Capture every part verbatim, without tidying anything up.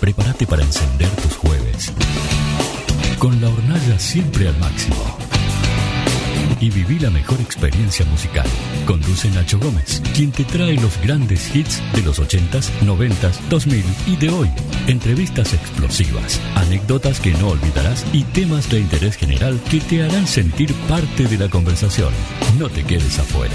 Prepárate para encender tus jueves con la hornalla siempre al máximo. Y viví la mejor experiencia musical. Conduce Nacho Gómez, quien te trae los grandes hits de los ochentas, noventas, dos mil y de hoy. Entrevistas explosivas, anécdotas que no olvidarás y temas de interés general que te harán sentir parte de la conversación. No te quedes afuera.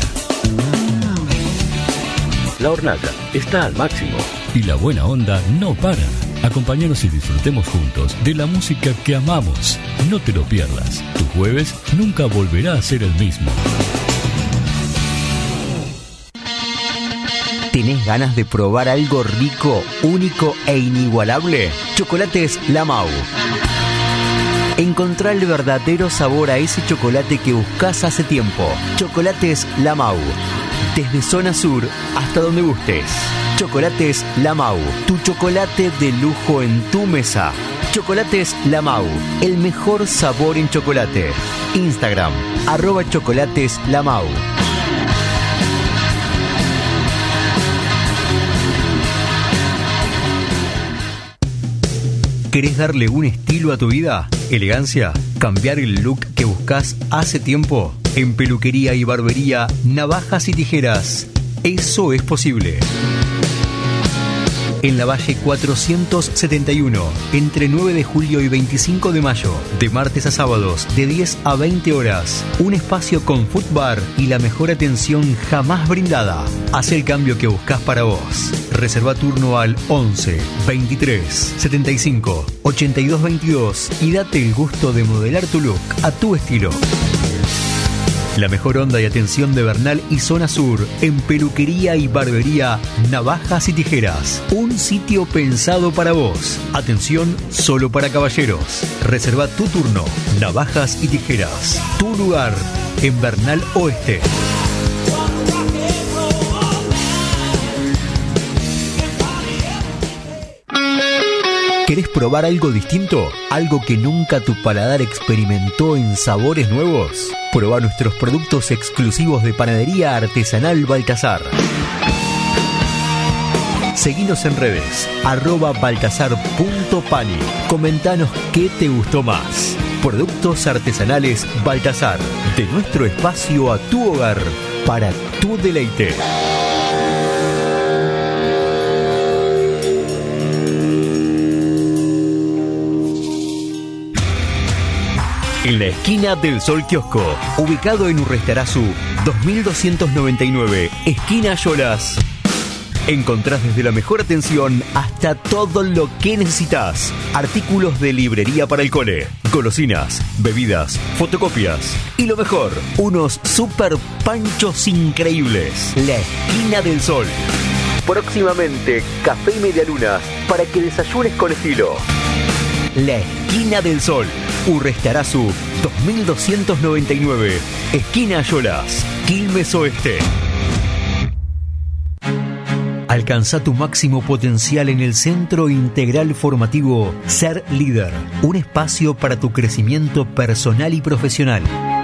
La hornalla está al máximo y la buena onda no para. Acompáñanos y disfrutemos juntos de la música que amamos. No te lo pierdas. Tu jueves nunca volverá a ser el mismo. ¿Tenés ganas de probar algo rico, único e inigualable? Chocolates La Mau. Encontrá el verdadero sabor a ese chocolate que buscás hace tiempo. Chocolates La Mau. Desde zona sur hasta donde gustes. Chocolates La Mau, tu chocolate de lujo en tu mesa. Chocolates La Mau, el mejor sabor en chocolate. Instagram, arroba chocolates La Mau. ¿Querés darle un estilo a tu vida? ¿Elegancia? ¿Cambiar el look que buscas hace tiempo? En peluquería y barbería, navajas y tijeras. Eso es posible. En la Valle cuatrocientos setenta y uno, entre nueve de julio y veinticinco de mayo, de martes a sábados, de diez a veinte horas. Un espacio con food bar y la mejor atención jamás brindada. Haz el cambio que buscas para vos. Reserva turno al once, veintitrés, setenta y cinco, ochenta y dos veintidós y date el gusto de modelar tu look a tu estilo. La mejor onda y atención de Bernal y zona sur en peluquería y barbería, navajas y tijeras. Un sitio pensado para vos. Atención solo para caballeros. Reserva tu turno. Navajas y tijeras. Tu lugar en Bernal Oeste. ¿Querés probar algo distinto? ¿Algo que nunca tu paladar experimentó en sabores nuevos? Probá nuestros productos exclusivos de panadería artesanal Baltasar. Seguinos en redes, arroba baltasar punto pani. Comentanos qué te gustó más. Productos artesanales Baltasar. De nuestro espacio a tu hogar, para tu deleite. En la esquina del Sol Kiosco, ubicado en Urrestarazu, dos mil doscientos noventa y nueve, esquina Yolas. Encontrás desde la mejor atención hasta todo lo que necesitas. Artículos de librería para el cole, golosinas, bebidas, fotocopias. Y lo mejor, unos super panchos increíbles. La esquina del Sol. Próximamente, café y medialunas para que desayunes con estilo. La esquina del Sol. Urrestarazu, dos mil doscientos noventa y nueve, esquina Yolas, Quilmes Oeste. Alcanza tu máximo potencial en el Centro Integral Formativo Ser Líder, un espacio para tu crecimiento personal y profesional.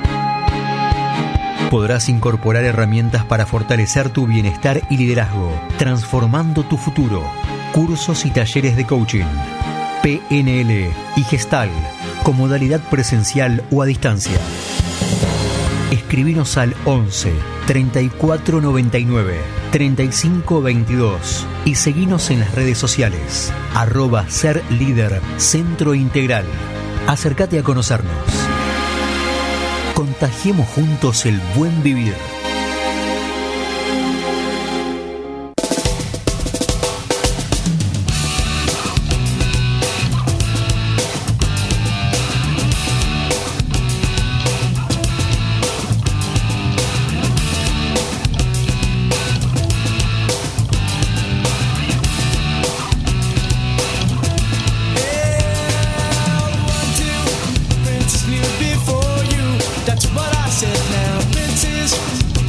Podrás incorporar herramientas para fortalecer tu bienestar y liderazgo, transformando tu futuro. Cursos y talleres de coaching, P N L y Gestal, con modalidad presencial o a distancia. Escribinos al once, treinta y cuatro noventa y nueve, treinta y cinco veintidós y seguinos en las redes sociales, arroba Ser Líder Centro Integral. Acércate a conocernos. Contagiemos juntos el buen vivir. That's what I said now. Princess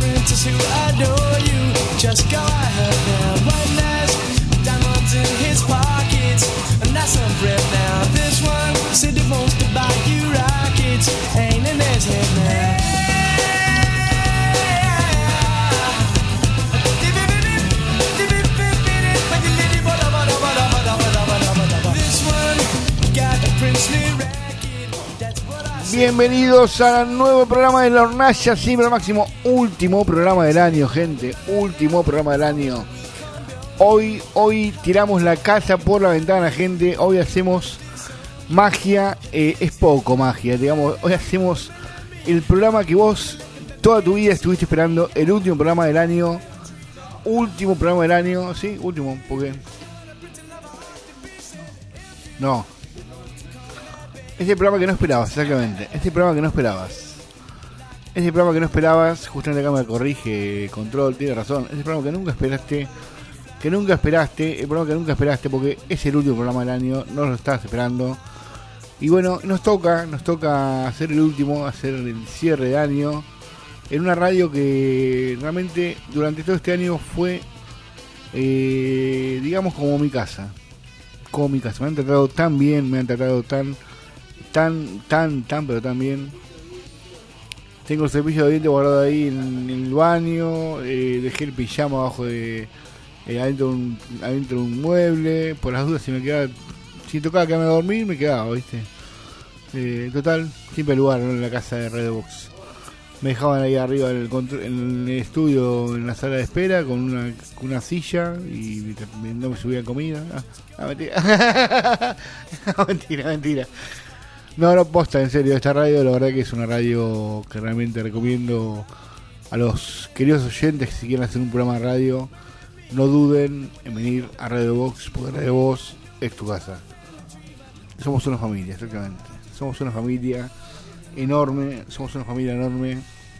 Bienvenidos al nuevo programa de La Hornalla, siempre al máximo. Último programa del año, gente. Último programa del año. Hoy, hoy tiramos la casa por la ventana, gente. Hoy hacemos magia. Eh, es poco magia, digamos. Hoy hacemos el programa que vos toda tu vida estuviste esperando. El último programa del año. Último programa del año. Sí, último, porque... No. Este programa que no esperabas, exactamente. Este programa que no esperabas. Este programa que no esperabas, justamente acá me corrige Control, tiene razón. Este programa que nunca esperaste, que nunca esperaste, el programa que nunca esperaste, porque es el último programa del año, no lo estabas esperando. Y bueno, nos toca, nos toca hacer el último, hacer el cierre de año, en una radio que realmente durante todo este año fue, eh, digamos, como mi casa. Como mi casa. Me han tratado tan bien, me han tratado tan... Tan, tan, tan, pero tan bien. Tengo el cepillo de dientes guardado ahí en, en el baño. Eh, dejé el pijama abajo de... Eh, adentro, de un, adentro de un mueble. Por las dudas, si me quedaba... Si tocaba quedarme a dormir, me quedaba, ¿viste? Eh, total, siempre lugar, ¿no? En la casa de Redbox. Me dejaban ahí arriba en el, contro- en el estudio, en la sala de espera, con una, con una silla. Y no me subían comida. Ah, ah mentira. mentira, mentira. No, no, posta, en serio, esta radio la verdad que es una radio que realmente recomiendo a los queridos oyentes que si quieren hacer un programa de radio, no duden en venir a Radio Box, porque Radio Box es tu casa. Somos una familia, exactamente. Somos una familia enorme, somos una familia enorme,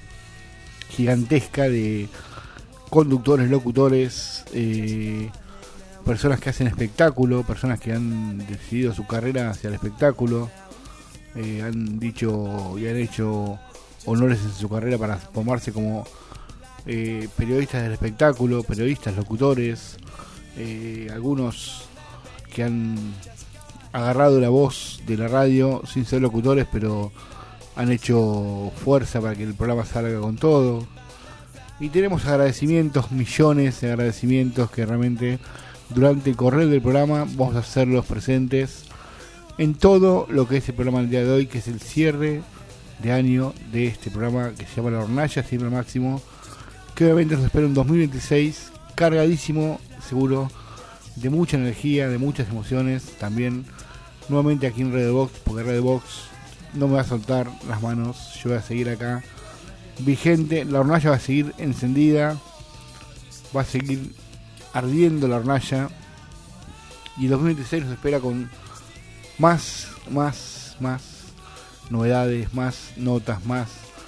gigantesca de conductores, locutores, eh, personas que hacen espectáculo, personas que han decidido su carrera hacia el espectáculo. Eh, han dicho y han hecho honores en su carrera para formarse como eh, periodistas del espectáculo, periodistas, locutores, eh, algunos que han agarrado la voz de la radio sin ser locutores, pero han hecho fuerza para que el programa salga con todo. Y tenemos agradecimientos, millones de agradecimientos que realmente durante el correr del programa vamos a hacerlos presentes en todo lo que es el programa del día de hoy, que es el cierre de año de este programa que se llama La Hornalla, siempre al máximo, que obviamente nos espera un dos mil veintiséis cargadísimo, seguro, de mucha energía, de muchas emociones, también nuevamente aquí en Radio Box, porque Radio Box no me va a soltar las manos, yo voy a seguir acá vigente, la hornalla va a seguir encendida, va a seguir ardiendo la hornalla, y el dos mil veintiséis nos espera con Más, más, más novedades, más notas, más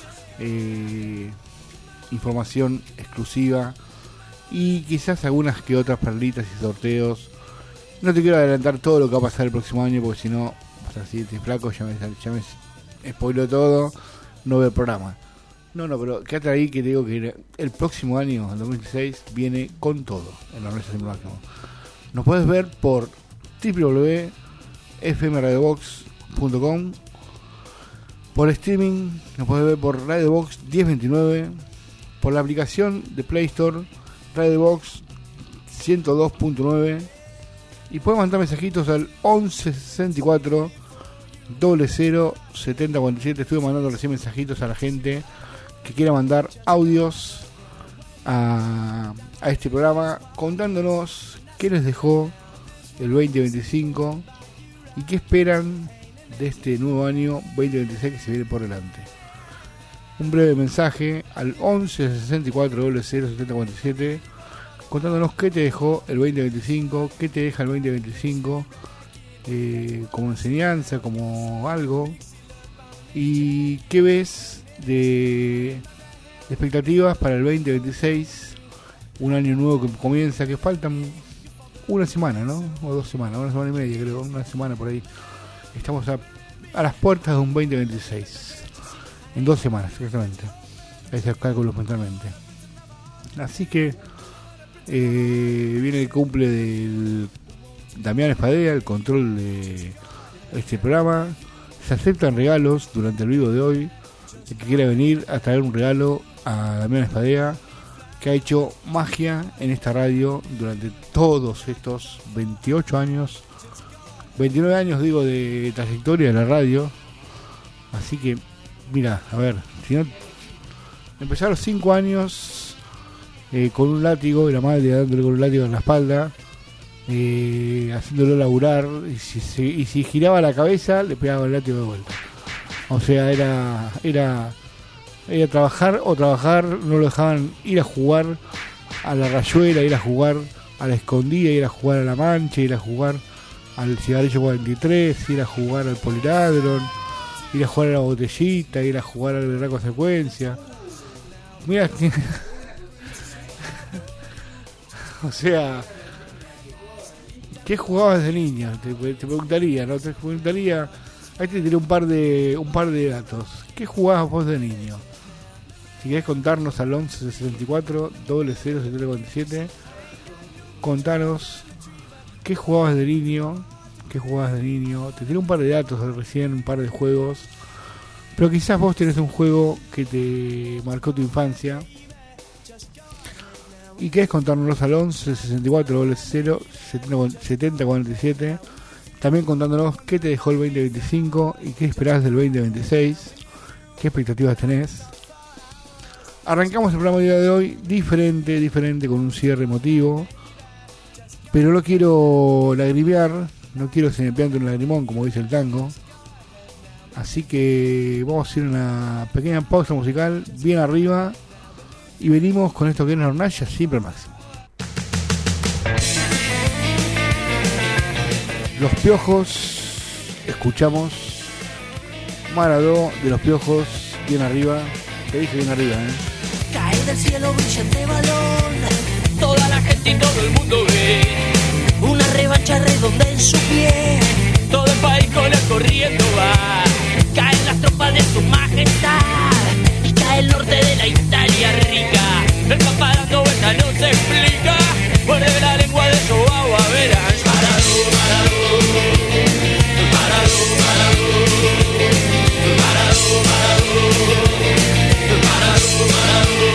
eh, información exclusiva y quizás algunas que otras perlitas y sorteos. No te quiero adelantar todo lo que va a pasar el próximo año porque si no, vas a decirte flaco, ya me, ya me spoiló todo, no veo el programa. No, no, pero quédate ahí que te digo que el próximo año, el dos mil dieciséis, viene con todo en la Hornalla Siempre Máximo. Nos puedes ver por doble u doble u doble u punto f m radio box punto com, por streaming nos puedes ver por Radio Box diez veintinueve, por la aplicación de Play Store Radio Box ciento dos punto nueve, y puedes mandar mensajitos al once sesenta y cuatro cero cero setenta cuarenta y siete. Estuve mandando recién mensajitos a la gente que quiera mandar audios a, a este programa contándonos qué les dejó el veinte veinticinco y qué esperan de este nuevo año veinte veintiséis que se viene por delante. Un breve mensaje al once sesenta y cuatro cero cero setenta cuarenta y siete contándonos qué te dejó el veinte veinticinco, qué te deja el veinte veinticinco, eh, como enseñanza, como algo, y qué ves de, de expectativas para el veinte veintiséis, un año nuevo que comienza, que faltan una semana, ¿no? O dos semanas, una semana y media, creo, una semana por ahí. Estamos a, a las puertas de un veinte veintiséis. En dos semanas, exactamente. Ahí se cálculo mentalmente. Así que eh, viene el cumple del Damián Espadea, el control de este programa. Se aceptan regalos durante el vivo de hoy. El que quiera venir a traer un regalo a Damián Espadea, que ha hecho magia en esta radio durante todos estos veintiocho años, veintinueve años digo de trayectoria de la radio, Así que, mira, a ver, si no, empezó a los cinco años eh, con un látigo y la madre dándole con un látigo en la espalda, eh, haciéndolo laburar, y si, si, y si giraba la cabeza le pegaba el látigo de vuelta. O sea, era, era, era trabajar o trabajar, no lo dejaban ir a jugar a la rayuela, ir a jugar a la escondida, ir a jugar a la mancha, ir a jugar al cigarrillo cuarenta y tres, ir a jugar al poliladron, ir a jugar a la botellita, ir a jugar al berraco secuencia. Mira, o sea, ¿qué jugabas de niño? Te, te preguntaría, ¿no? Te preguntaría, ahí te tiré un par de un par de datos. ¿Qué jugabas vos de niño? Si querés contarnos al once sesenta y cuatro, cero cero setenta cuarenta y siete, contanos qué jugabas de niño, qué jugabas de niño. Te tiré un par de datos recién, un par de juegos, pero quizás vos tenés un juego que te marcó tu infancia y querés contárnoslos al once sesenta y cuatro, cero cero setenta cuarenta y siete. También contándonos qué te dejó el veinte veinticinco y qué esperás del veinte veintiséis, qué expectativas tenés. Arrancamos el programa del día de hoy diferente, diferente, con un cierre emotivo, pero no quiero lagrimear, no quiero se me piante un lagrimón, como dice el tango. Así que vamos a hacer una pequeña pausa musical, bien arriba, y venimos con esto que es la hornalla, siempre al máximo. Los Piojos, escuchamos Maradó de Los Piojos, bien arriba. Te dije bien arriba, ¿eh? Cae del cielo brillante balón, toda la gente y todo el mundo ve una revancha redonda en su pie. Todo el país con él corriendo va. Caen las tropas de su majestad y cae el norte de la Italia rica. El papá dando vuelta no se explica. Muerde la lengua de su agua, verás. Maradó, Maradó, Maradó, Maradó, Maradó, Maradó, Maradó, Maradó.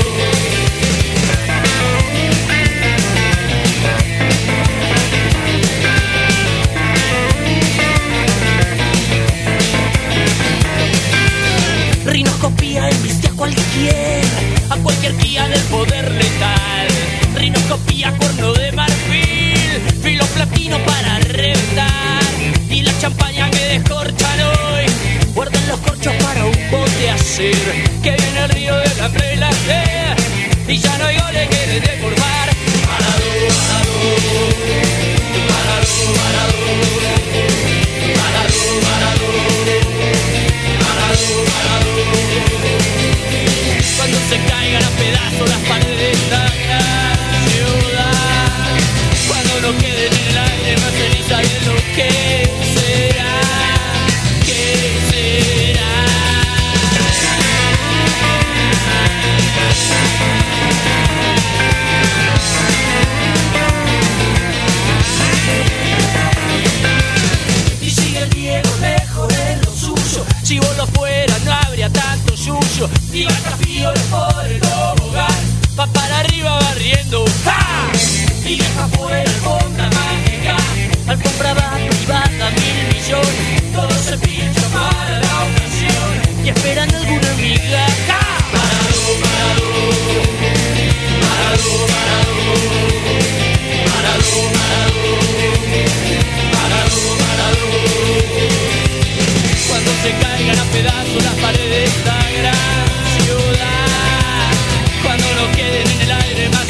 Rinoscopía embiste a cualquier, a cualquier guía del poder letal. Rinoscopía, cuerno de marfil, filo platino para reventar. Y la champaña que descorchan hoy, guarden los corchos para un bote hacer. Que viene el río del hambre y la sed, y ya no hay goles que le deformar. Maradó, Maradó, Maradó, Maradó, Maradó, Maradó, Maradó, Maradó. Cuando se caigan a pedazos las paredes de esta gran ciudad, cuando no queden en el aire más ceniza y en lo que será, que será. Y sigue el Diego lejos de lo suyo, si vos lo fueras no habría tanto yuyo. Y va Castillo por el tobogán, va para arriba barriendo, ¡ja! Y deja fuera alfombra mágica, alfombra va privada mil millones. Todo se pincha para la ocasión y esperan alguna amiga, ¡ja! Maradó, Maradó, Maradó, Maradó, Maradó, Maradó, Maradó, Maradó. Cuando se caigan a pedazos las paredes de esta gran ciudad, cuando no queden en el aire más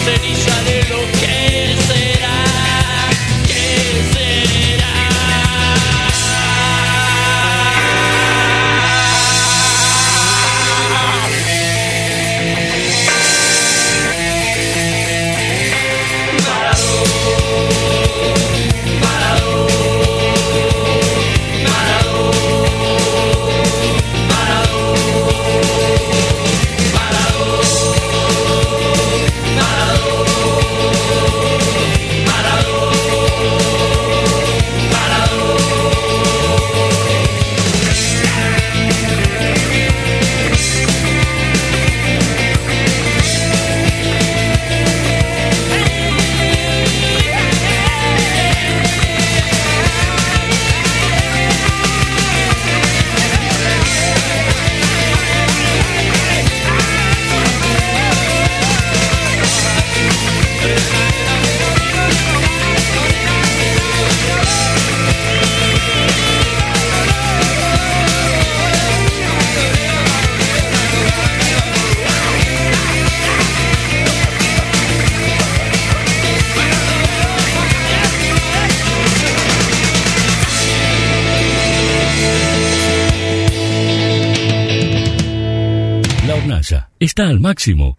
hornalla está al máximo.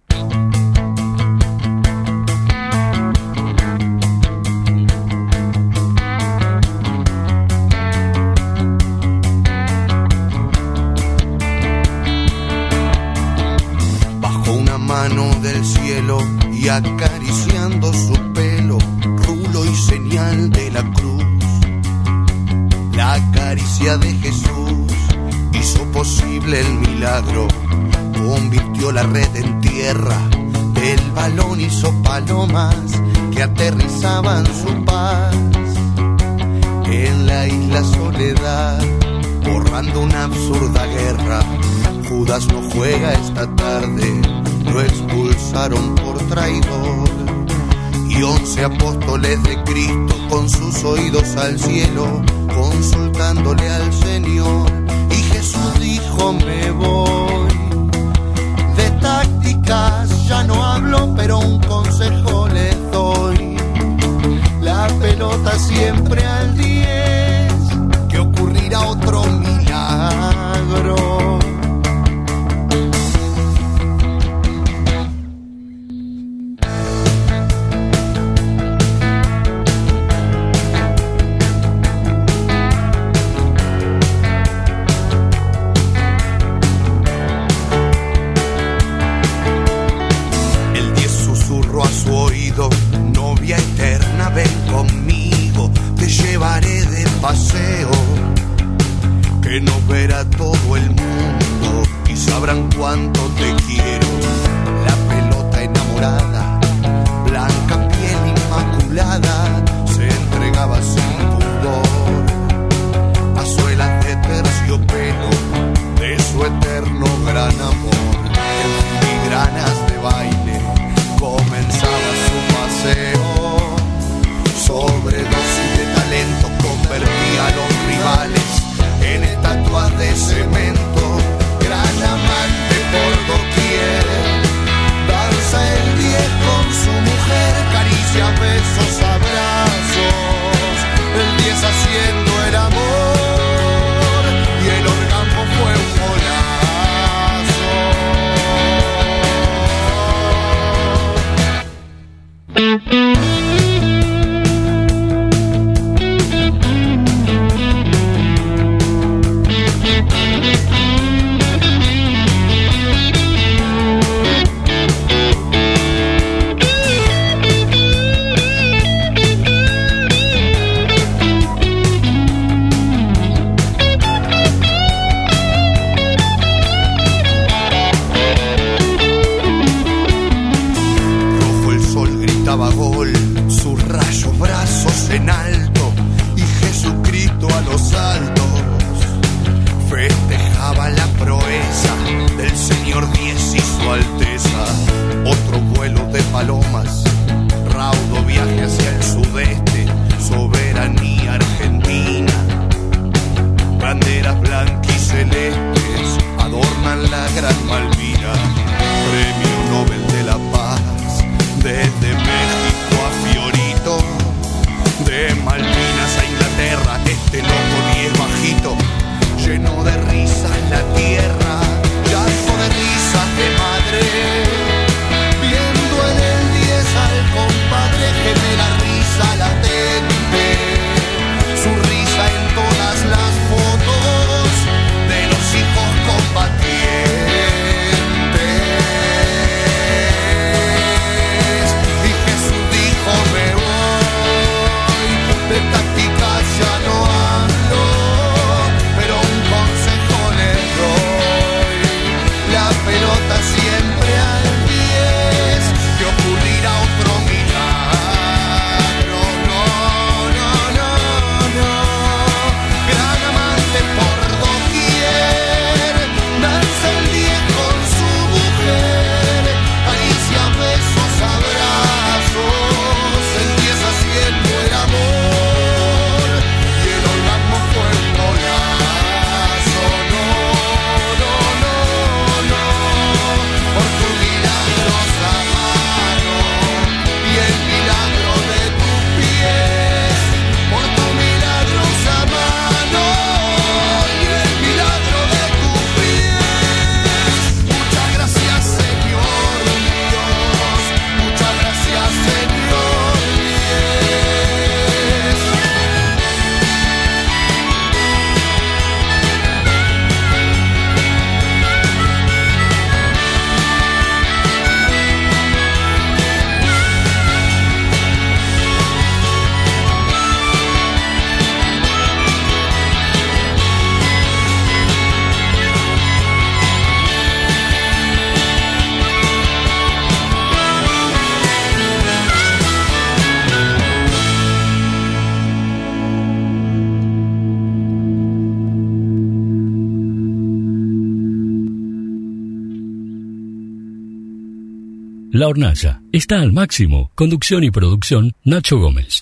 Bajo una mano del cielo y acariciando su pelo, rulo y señal de la cruz. La caricia de Jesús hizo posible el milagro, convirtió la red en tierra, del balón hizo palomas que aterrizaban su paz. En la isla Soledad, borrando una absurda guerra, Judas no juega esta tarde, lo expulsaron por traidor. Y once apóstoles de Cristo con sus oídos al cielo, consultándole al Señor. Y Jesús dijo: me voy. De tácticas ya no hablo, pero un consejo les doy. La pelota siempre al diez, que ocurrirá otro milagro. Novia eterna, ven conmigo, te llevaré de paseo, que nos verá todo el mundo y sabrán cuánto te quiero. La pelota enamorada, blanca piel inmaculada, se entregaba sin pudor a suelas de terciopelo de su eterno gran amor. En filigranas de baile comenzaba su paseo, sobredosis de talento convertía a los rivales en estatuas de cemento, gran amante por doquier, danza el diez con su mujer, caricia, besos, abrazos, el diez haciendo el amor y el orgasmo fue un golazo. La Hornalla está al máximo. Conducción y producción, Nacho Gómez.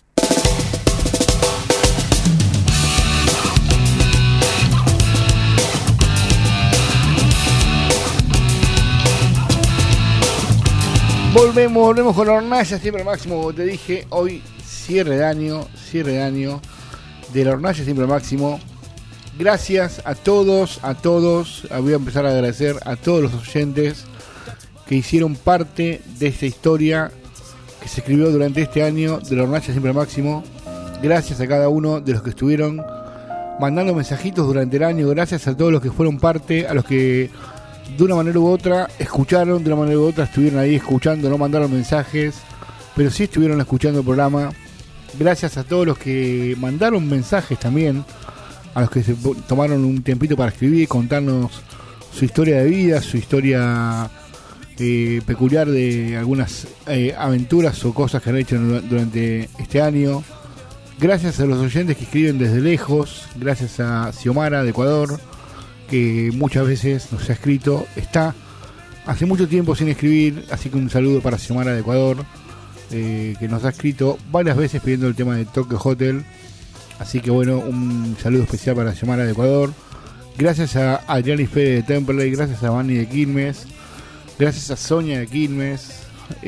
Volvemos, volvemos con la Hornalla, siempre al máximo. Como te dije, hoy cierre de año, cierre de año de la Hornalla, siempre al máximo. Gracias a todos, a todos. Voy a empezar a agradecer a todos los oyentes que hicieron parte de esta historia que se escribió durante este año de la Hornalla, siempre al máximo. Gracias a cada uno de los que estuvieron mandando mensajitos durante el año. Gracias a todos los que fueron parte, a los que de una manera u otra escucharon, de una manera u otra estuvieron ahí escuchando, no mandaron mensajes, pero sí estuvieron escuchando el programa. Gracias a todos los que mandaron mensajes también, a los que se tomaron un tiempito para escribir, contarnos su historia de vida, su historia eh, peculiar de algunas eh, aventuras o cosas que han hecho durante este año. Gracias a los oyentes que escriben desde lejos, gracias a Xiomara de Ecuador, que muchas veces nos ha escrito, está hace mucho tiempo sin escribir, así que un saludo para Xiomara de Ecuador, eh, que nos ha escrito varias veces pidiendo el tema de Tokyo Hotel, así que bueno, un saludo especial para Xiomara de Ecuador. Gracias a Adrián y Fede de Temperley, gracias a Vani de Quilmes, gracias a Sonia de Quilmes,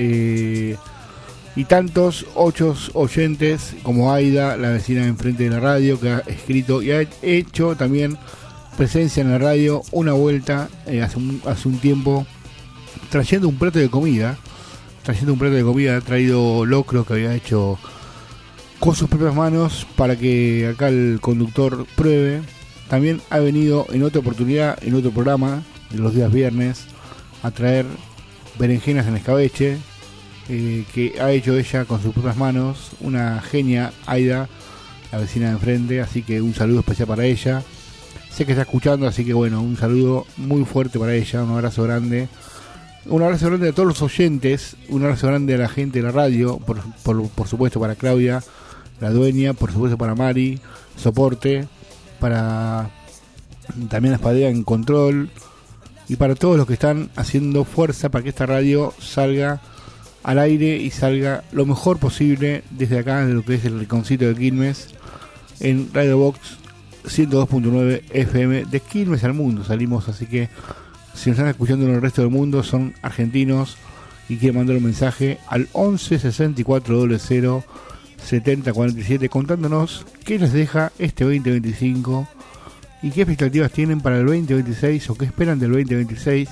eh, y tantos ochos oyentes como Aida, la vecina de enfrente de la radio, que ha escrito y ha hecho también presencia en la radio, una vuelta eh, hace, un, hace un tiempo, trayendo un plato de comida, trayendo un plato de comida, ha traído locro que había hecho con sus propias manos para que acá el conductor pruebe. También ha venido en otra oportunidad, en otro programa, de los días viernes, a traer berenjenas en escabeche, eh, que ha hecho ella con sus propias manos, una genia, Aida, la vecina de enfrente, así que un saludo especial para ella. Sé que está escuchando, así que bueno, un saludo muy fuerte para ella, un abrazo grande. Un abrazo grande a todos los oyentes, un abrazo grande a la gente de la radio, por, por, por supuesto para Claudia, la dueña, por supuesto para Mari, soporte, para también la Espadea en control, y para todos los que están haciendo fuerza para que esta radio salga al aire y salga lo mejor posible desde acá, de lo que es el rinconcito de Quilmes, en Radio Box ciento dos punto nueve F M de Quilmes al mundo salimos, así que si nos están escuchando en el resto del mundo, son argentinos y quieren mandar un mensaje al once sesenta y cuatro cero cero setenta cuarenta y siete contándonos qué les deja este veinte veinticinco y qué expectativas tienen para el veinte veintiséis o qué esperan del veinte veintiséis,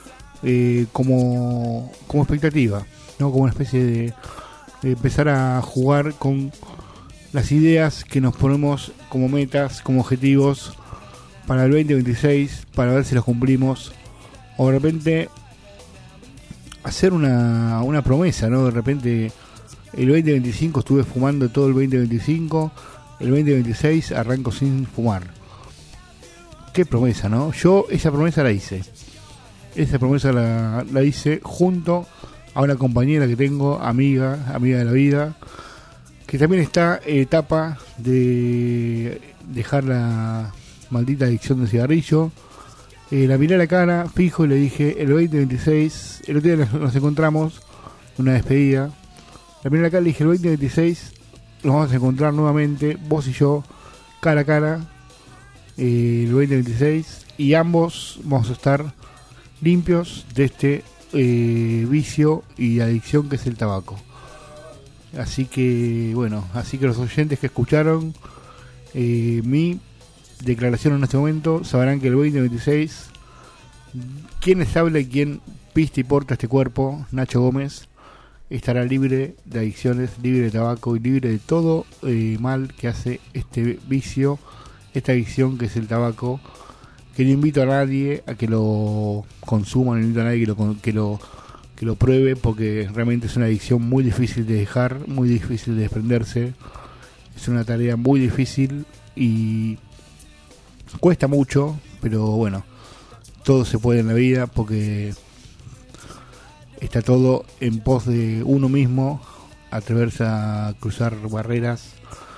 eh, como, como expectativa, ¿no? Como una especie de, de empezar a jugar con las ideas que nos ponemos como metas, como objetivos para el veinte veintiséis, para ver si los cumplimos, o de repente hacer una, una promesa, ¿no? De repente el veinte veinticinco estuve fumando todo el veinte veinticinco, el veinte veintiséis arranco sin fumar. Qué promesa, ¿no? Yo esa promesa la hice. Esa promesa la, la hice junto a una compañera que tengo, amiga, amiga de la vida, que también está en etapa de dejar la maldita adicción del cigarrillo. Eh, la miré a la cara, fijo, y le dije, el veinte veintiséis, el otro día nos encontramos, una despedida, la miré a la cara y le dije, el veinte veintiséis nos vamos a encontrar nuevamente, vos y yo, cara a cara, eh, el veinte veintiséis, y ambos vamos a estar limpios de este eh, vicio y adicción que es el tabaco. Así que, bueno, así que los oyentes que escucharon eh, mi declaración en este momento sabrán que el veinte veintiséis, quien estable y quien pista y porta este cuerpo, Nacho Gómez, estará libre de adicciones, libre de tabaco y libre de todo eh, mal que hace este vicio, esta adicción que es el tabaco, que no invito a nadie a que lo consuma, no invito a nadie que lo, que lo que lo pruebe, porque realmente es una adicción muy difícil de dejar, muy difícil de desprenderse, es una tarea muy difícil y cuesta mucho, pero bueno, todo se puede en la vida porque está todo en pos de uno mismo, atreverse a cruzar barreras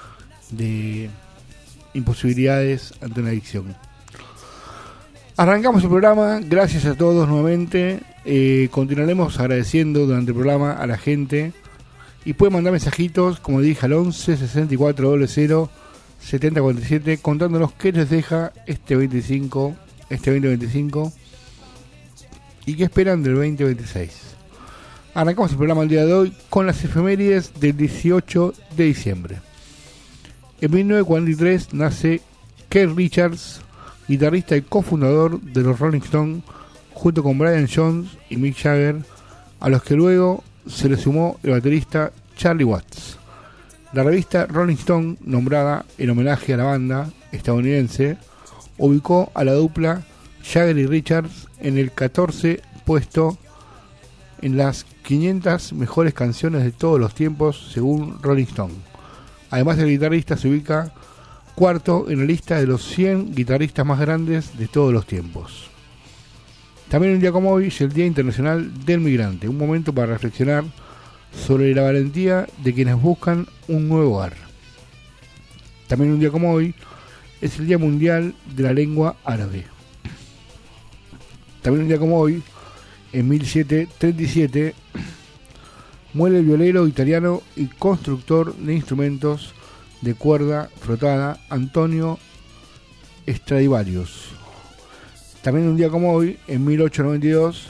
de imposibilidades ante una adicción. Arrancamos el programa, gracias a todos nuevamente. Eh, continuaremos agradeciendo durante el programa a la gente. Y pueden mandar mensajitos, como dije, al once sesenta y cuatro cero setenta cuarenta y siete, contándonos qué les deja este veinticinco, este veinte veinticinco y qué esperan del veinte veintiséis. Arrancamos el programa el día de hoy con las efemérides del dieciocho de diciembre. En mil novecientos cuarenta y tres nace Keith Richards, guitarrista y cofundador de los Rolling Stones, junto con Brian Jones y Mick Jagger, a los que luego se le sumó el baterista Charlie Watts. La revista Rolling Stone, nombrada en homenaje a la banda estadounidense, ubicó a la dupla Jagger y Richards en el catorce puesto en las quinientas mejores canciones de todos los tiempos según Rolling Stone. Además, el guitarrista se ubica cuarto en la lista de los cien guitarristas más grandes de todos los tiempos. También un día como hoy es el Día Internacional del Migrante, un momento para reflexionar sobre la valentía de quienes buscan un nuevo hogar. También un día como hoy es el Día Mundial de la Lengua Árabe. También un día como hoy, en mil setecientos treinta y siete, muere el violero italiano y constructor de instrumentos de cuerda frotada Antonio Stradivarius. También un día como hoy, en mil ochocientos noventa y dos,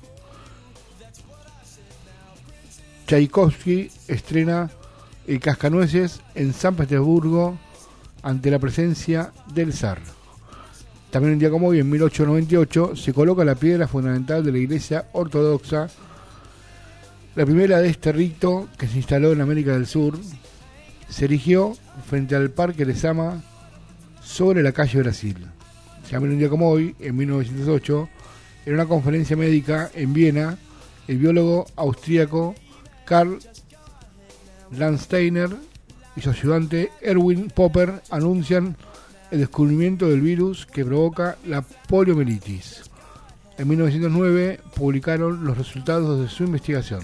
Tchaikovsky estrena El Cascanueces en San Petersburgo ante la presencia del zar. También un día como hoy, en mil ochocientos noventa y ocho, se coloca la piedra fundamental de la Iglesia Ortodoxa, la primera de este rito que se instaló en América del Sur. Se erigió frente al Parque Lezama sobre la calle Brasil. También un día como hoy, en mil novecientos ocho, en una conferencia médica en Viena, el biólogo austríaco Karl Landsteiner y su ayudante Erwin Popper anuncian el descubrimiento del virus que provoca la poliomielitis. En mil novecientos nueve publicaron los resultados de su investigación.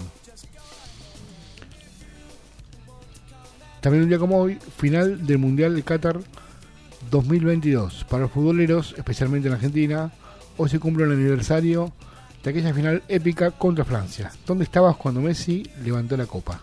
También un día como hoy, final del Mundial de Qatar dos mil veintidós. Para los futboleros, especialmente en Argentina, hoy se cumple el aniversario de aquella final épica contra Francia. ¿Dónde estabas cuando Messi levantó la copa?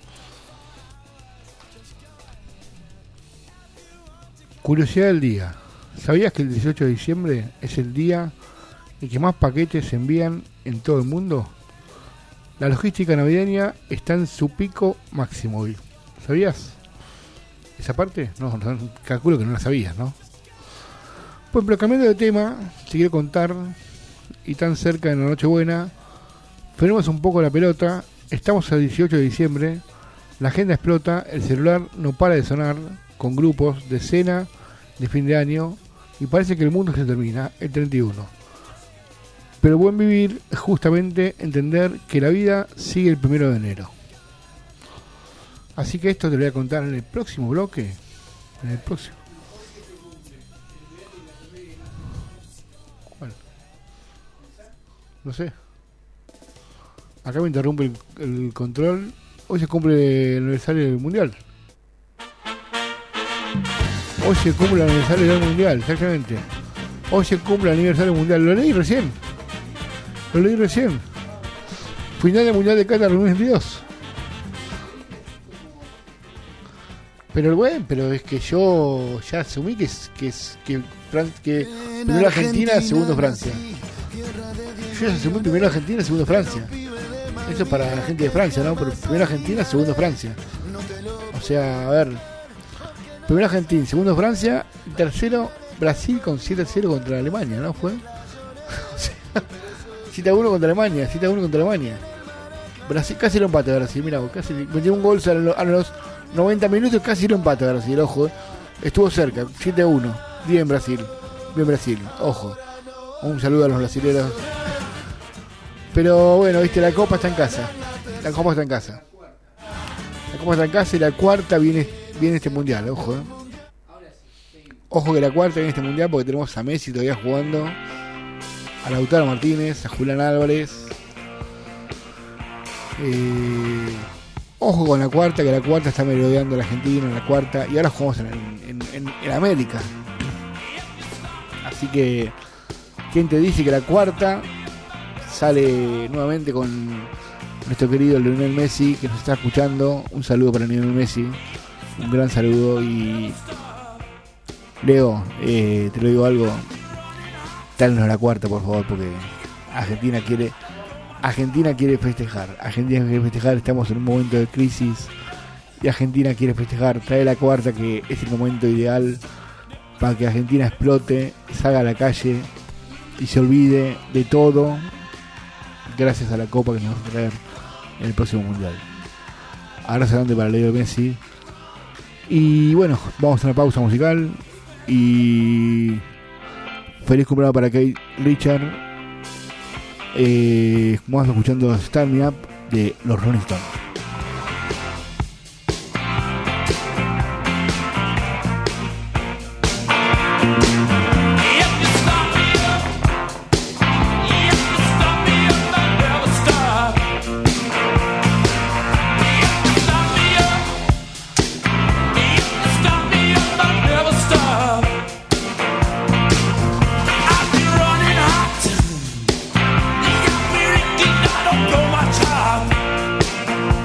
Curiosidad del día. ¿Sabías que el dieciocho de diciembre es el día en que más paquetes se envían en todo el mundo? La logística navideña está en su pico máximo hoy. ¿Sabías esa parte? No, no, calculo que no la sabías, ¿no? Pues, pero cambiando de tema, te quiero contar, y tan cerca de la Nochebuena, frenemos un poco la pelota. Estamos al dieciocho de diciembre, la agenda explota, el celular no para de sonar, con grupos de cena de fin de año, y parece que el mundo se termina el treinta y uno. Pero buen vivir es justamente entender que la vida sigue el primero de enero. Así que esto te lo voy a contar en el próximo bloque. En el próximo. ¿Cuál? No sé. Acá me interrumpe el, el control. Hoy se cumple el aniversario del Mundial. Hoy se cumple el aniversario del Mundial, exactamente. Hoy se cumple el aniversario del Mundial. Lo leí recién. Lo leí recién. Final del Mundial de Qatar dos mil veintidós. Pero bueno, pero es que yo ya asumí que es que es que, Fran- que primero Argentina, segundo Francia. Yo ya asumí primero Argentina, segundo Francia. Eso es para la gente de Francia, ¿no? Pero primero Argentina, segundo Francia. O sea, a ver, primero Argentina, segundo Francia, y tercero Brasil con siete a cero contra Alemania, ¿no? Fue. O sea, siete a uno contra Alemania, siete a uno contra Alemania. Brasil casi lo empate Brasil, mira, casi metió un gol a los, a los noventa minutos, casi lo empate Brasil, ojo, eh. Estuvo cerca, siete a uno. Bien Brasil, bien Brasil, ojo. Un saludo a los brasileños. Pero bueno, viste, la copa está en casa. La copa está en casa. La copa está en casa y la cuarta viene, viene este mundial, ojo, eh. Ojo que la cuarta viene este mundial porque tenemos a Messi todavía jugando, a Lautaro Martínez, a Julián Álvarez. Eh, ojo con la cuarta, que la cuarta está merodeando a la Argentina en la cuarta, y ahora jugamos en, en, en, en América. Así que, ¿quién te dice que la cuarta sale nuevamente con nuestro querido Lionel Messi, que nos está escuchando. Un saludo para Lionel Messi, un gran saludo. Y Leo, eh, te lo digo algo, danos la cuarta, por favor, porque Argentina quiere Argentina quiere festejar. Argentina quiere festejar, estamos en un momento de crisis y Argentina quiere festejar. Trae la cuarta, que es el momento ideal para que Argentina explote, salga a la calle y se olvide de todo, gracias a la copa que nos va a traer en el próximo mundial. Abrazo grande para Leo Messi. Y bueno, vamos a una pausa musical. Y feliz cumpleaños para Kate Richard. Eh, vamos escuchando Start Me Up de los Rolling Stones. Go my child.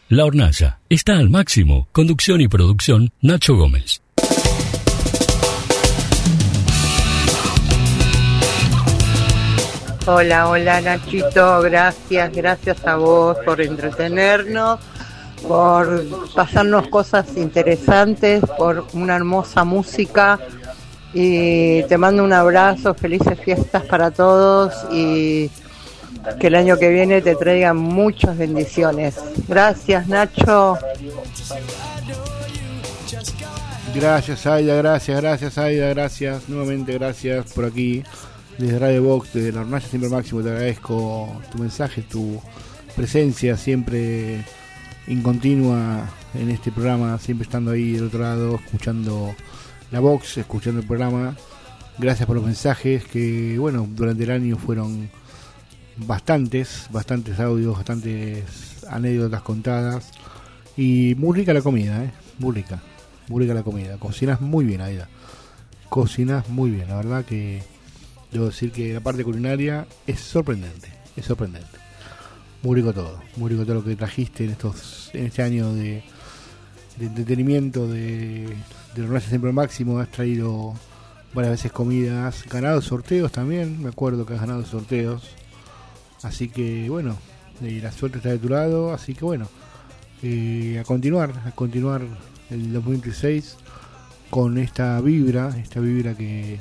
La Hornalla está al máximo. Conducción y producción, Nacho Gómez. Hola, hola Nachito, gracias, gracias a vos por entretenernos, por pasarnos cosas interesantes, por una hermosa música, y te mando un abrazo, felices fiestas para todos y que el año que viene te traigan muchas bendiciones. Gracias, Nacho. Gracias, Aida, gracias, gracias, Aida, gracias, nuevamente gracias por aquí. Desde Radio Box, desde La Hornalla Siempre Máximo, te agradezco tu mensaje, tu presencia siempre incontinua en este programa, siempre estando ahí del otro lado, escuchando la Box, escuchando el programa. Gracias por los mensajes que, bueno, durante el año fueron bastantes, bastantes audios, bastantes anécdotas contadas. Y muy rica la comida, ¿eh? Muy rica, muy rica la comida. Cocinas muy bien, Aida. Cocinas muy bien, la verdad que... Debo decir que la parte culinaria es sorprendente, es sorprendente. Muy rico todo, muy rico todo lo que trajiste en estos, en este año de, de entretenimiento de, de La Hornalla Siempre Máximo. Has traído varias veces comidas, ganado sorteos también, me acuerdo que has ganado sorteos. Así que bueno, eh, la suerte está de tu lado, así que bueno, eh, a continuar, a continuar el dos mil veintiséis con esta vibra, esta vibra que...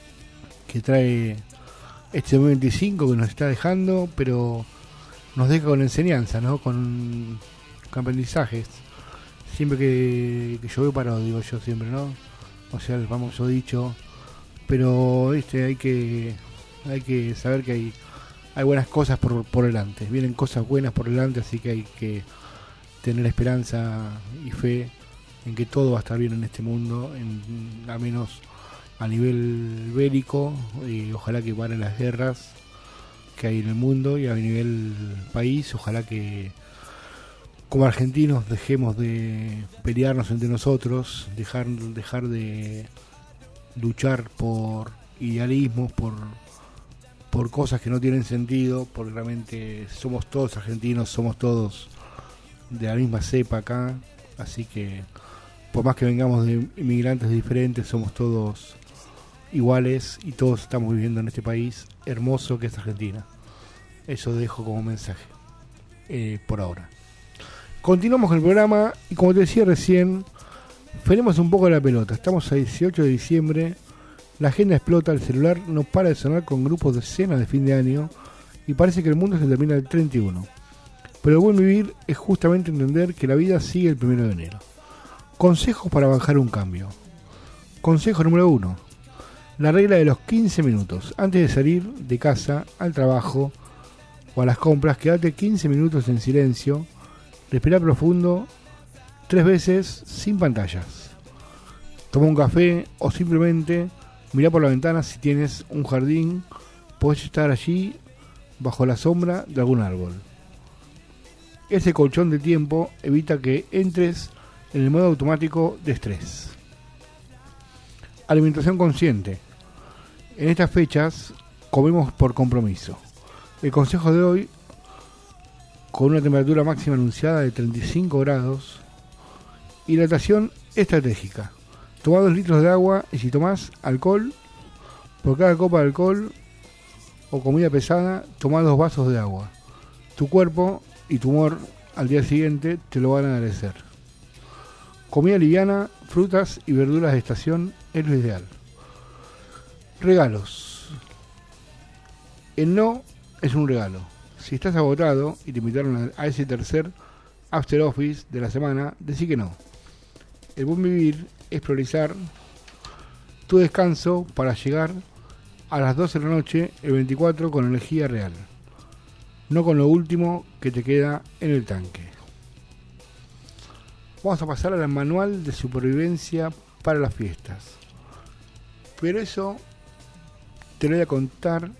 que trae este dos mil veinticinco que nos está dejando, pero nos deja con enseñanza, ¿no? Con, con aprendizajes. Siempre que, que llovió paró, digo yo siempre, ¿no? O sea, el famoso dicho. Pero este hay que hay que saber que hay hay buenas cosas por, por delante. Vienen cosas buenas por delante, así que hay que tener esperanza y fe en que todo va a estar bien en este mundo, en, al menos a nivel bélico, y ojalá que paren las guerras que hay en el mundo, y a nivel país, ojalá que como argentinos dejemos de pelearnos entre nosotros, dejar, dejar de luchar por idealismos, por, por cosas que no tienen sentido, porque realmente somos todos argentinos, somos todos de la misma cepa acá, así que por más que vengamos de inmigrantes diferentes, somos todos iguales y todos estamos viviendo en este país hermoso que es Argentina. Eso dejo como mensaje eh, por ahora. Continuamos con el programa y como te decía recién, frenemos un poco la pelota. Estamos a dieciocho de diciembre, la agenda explota, el celular no para de sonar con grupos de cenas de fin de año y parece que el mundo se termina el treinta y uno. Pero el buen vivir es justamente entender que la vida sigue el primero de enero. Consejos para bajar un cambio. Consejo número uno. La regla de los quince minutos. Antes de salir de casa, al trabajo o a las compras, quédate quince minutos en silencio, respira profundo, tres veces sin pantallas. Toma un café o simplemente mira por la ventana si tienes un jardín, podés estar allí bajo la sombra de algún árbol. Ese colchón de tiempo evita que entres en el modo automático de estrés. Alimentación consciente. En estas fechas comemos por compromiso. El consejo de hoy, con una temperatura máxima anunciada de treinta y cinco grados, hidratación estratégica. Toma dos litros de agua y si tomás alcohol, por cada copa de alcohol o comida pesada, toma dos vasos de agua. Tu cuerpo y tu humor al día siguiente te lo van a agradecer. Comida liviana, frutas y verduras de estación es lo ideal. Regalos. El no es un regalo. Si estás agotado y te invitaron a ese tercer after office de la semana, decí que no. El buen vivir es priorizar tu descanso para llegar a las doce de la noche el veinticuatro con energía real, no con lo último que te queda en el tanque. Vamos a pasar al manual de supervivencia para las fiestas, pero eso te lo voy a contar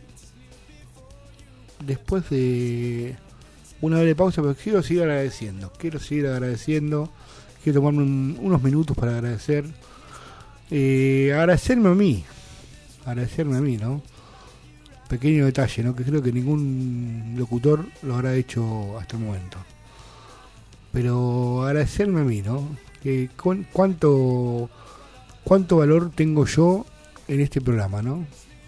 después de una breve pausa, pero quiero seguir agradeciendo, quiero seguir agradeciendo, quiero tomarme un, unos minutos para agradecer, eh, agradecerme a mí, agradecerme a mí, ¿no? Pequeño detalle, ¿no? Que creo que ningún locutor lo habrá hecho hasta el momento. pero agradecerme a mí, ¿no? Que cu- cuánto, cuánto valor tengo yo en este programa, ¿no?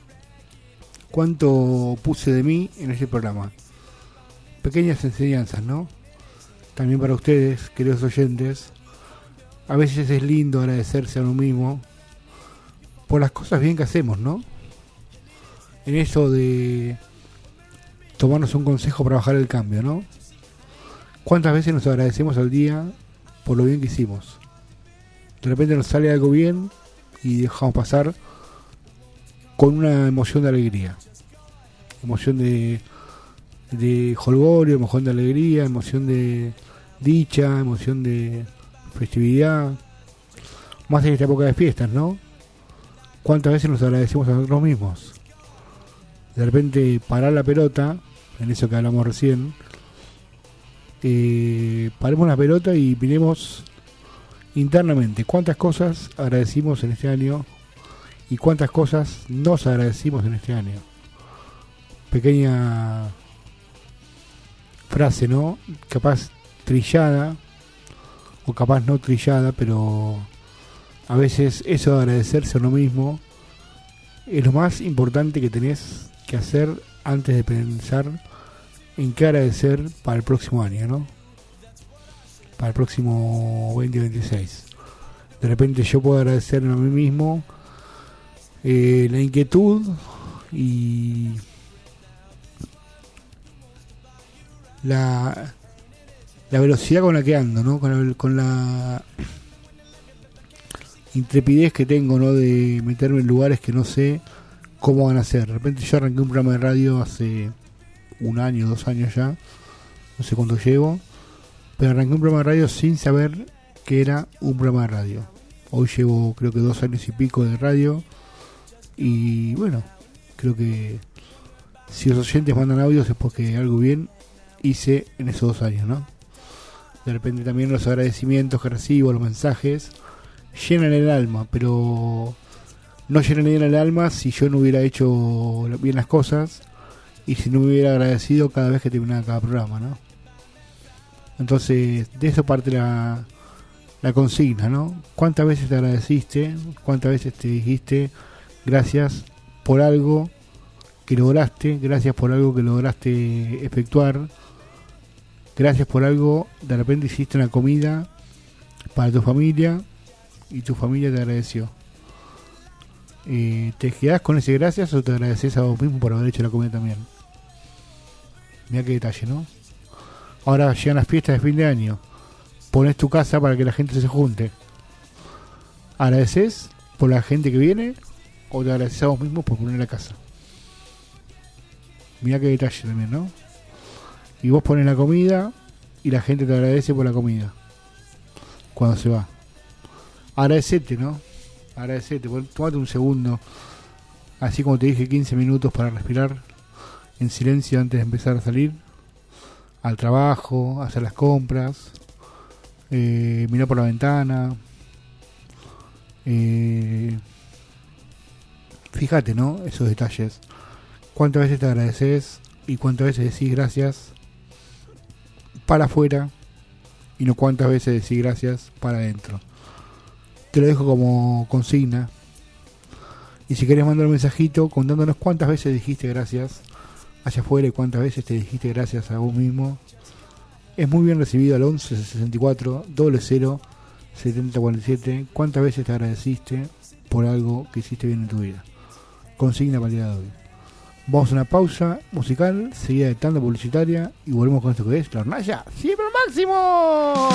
Cuánto puse de mí en este programa. Pequeñas enseñanzas, ¿no? También para ustedes, queridos oyentes. A veces es lindo agradecerse a uno mismo por las cosas bien que hacemos, ¿no? En eso de tomarnos un consejo para bajar el cambio, ¿no? ¿Cuántas veces nos agradecemos al día por lo bien que hicimos? De repente nos sale algo bien y dejamos pasar con una emoción de alegría, emoción de, de jolgorio, emoción de alegría, emoción de dicha, emoción de festividad, más en esta época de fiestas, ¿no? ¿Cuántas veces nos agradecemos a nosotros mismos? De repente parar la pelota, en eso que hablamos recién, eh, paremos la pelota y miremos internamente cuántas cosas agradecimos en este año y cuántas cosas nos agradecimos en este año. Pequeña frase, ¿no? Capaz trillada o capaz no trillada, pero a veces eso de agradecerse a uno mismo es lo más importante que tenés que hacer antes de pensar en qué agradecer para el próximo año, ¿no? Para el próximo veinte veintiséis. De repente yo puedo agradecerme a mí mismo eh, la inquietud y la la velocidad con la que ando, ¿no? Con la, con la intrepidez que tengo, ¿no? De meterme en lugares que no sé cómo van a ser. De repente yo arranqué un programa de radio hace un año, dos años ya, no sé cuánto llevo, pero arranqué un programa de radio sin saber que era un programa de radio. Hoy llevo creo que dos años y pico de radio y bueno, creo que si los oyentes mandan audios es porque algo bien hice en esos dos años, ¿no? De repente también los agradecimientos que recibo, los mensajes, llenan el alma, pero no llenan el alma si yo no hubiera hecho bien las cosas y si no me hubiera agradecido cada vez que terminaba cada programa, ¿no? Entonces, de eso parte la, la consigna, ¿no? ¿Cuántas veces te agradeciste? ¿Cuántas veces te dijiste gracias por algo que lograste? Gracias por algo que lograste efectuar. Gracias por algo, de repente hiciste una comida para tu familia y tu familia te agradeció. Eh, ¿Te quedás con ese gracias o te agradeces a vos mismo por haber hecho la comida también? Mirá qué detalle, ¿no? Ahora llegan las fiestas de fin de año. Pones tu casa para que la gente se junte. ¿Agradeces por la gente que viene o te agradeces a vos mismo por poner la casa? Mirá qué detalle también, ¿no? Y vos pones la comida y la gente te agradece por la comida cuando se va. Agradecete, ¿no? Agradecete, tomate un segundo, así como te dije, quince minutos para respirar en silencio antes de empezar a salir al trabajo, hacer las compras, eh, mirar por la ventana, eh, fíjate, ¿no? Esos detalles. ¿Cuántas veces te agradeces y cuántas veces decís gracias para afuera y no cuántas veces decís gracias para adentro? Te lo dejo como consigna. Y si querés mandar un mensajito contándonos cuántas veces dijiste gracias hacia afuera y cuántas veces te dijiste gracias a vos mismo, es muy bien recibido al once sesenta y cuatro cero setenta cuarenta y siete. ¿Cuántas veces te agradeciste por algo que hiciste bien en tu vida? Consigna para el día de hoy. Vamos a una pausa musical, seguida de tanda publicitaria y volvemos con esto que es La Hornalla Siempre al Máximo.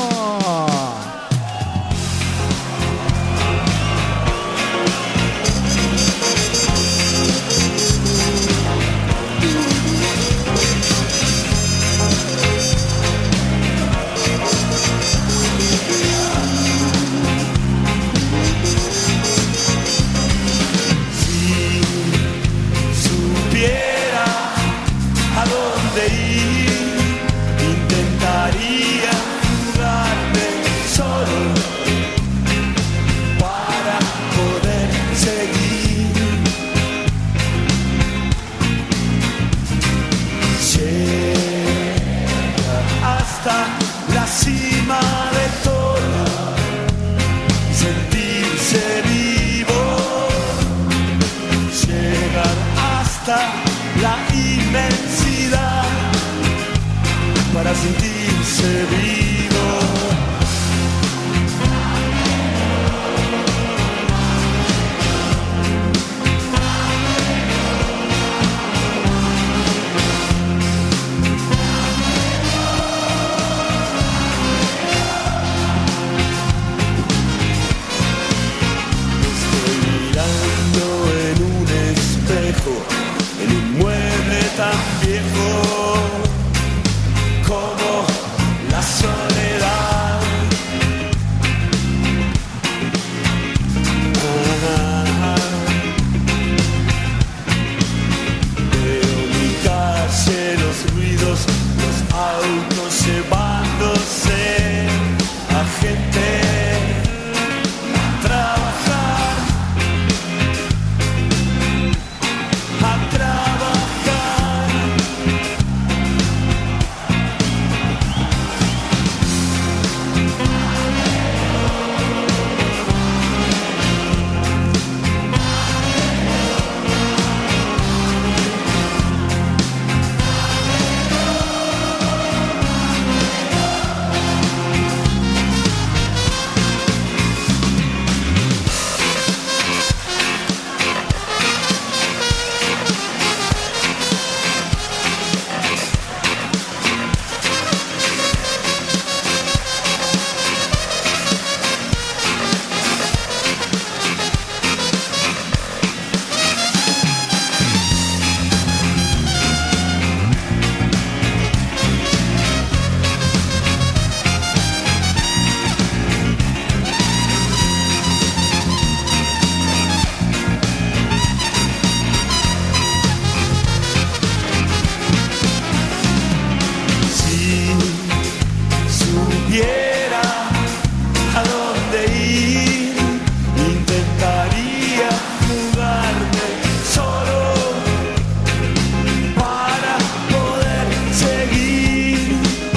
Intentaría jugarme solo para poder seguir. Llega hasta la cima. para sentirse vivo. Estoy mirando en un espejo, en un mueble tan viejo como la soledad. Ah, veo mi calle, los ruidos, los autos llevándose a gente a trabajar, a trabajar. Si supiera a dónde ir, intentaría jugarme solo para poder seguir.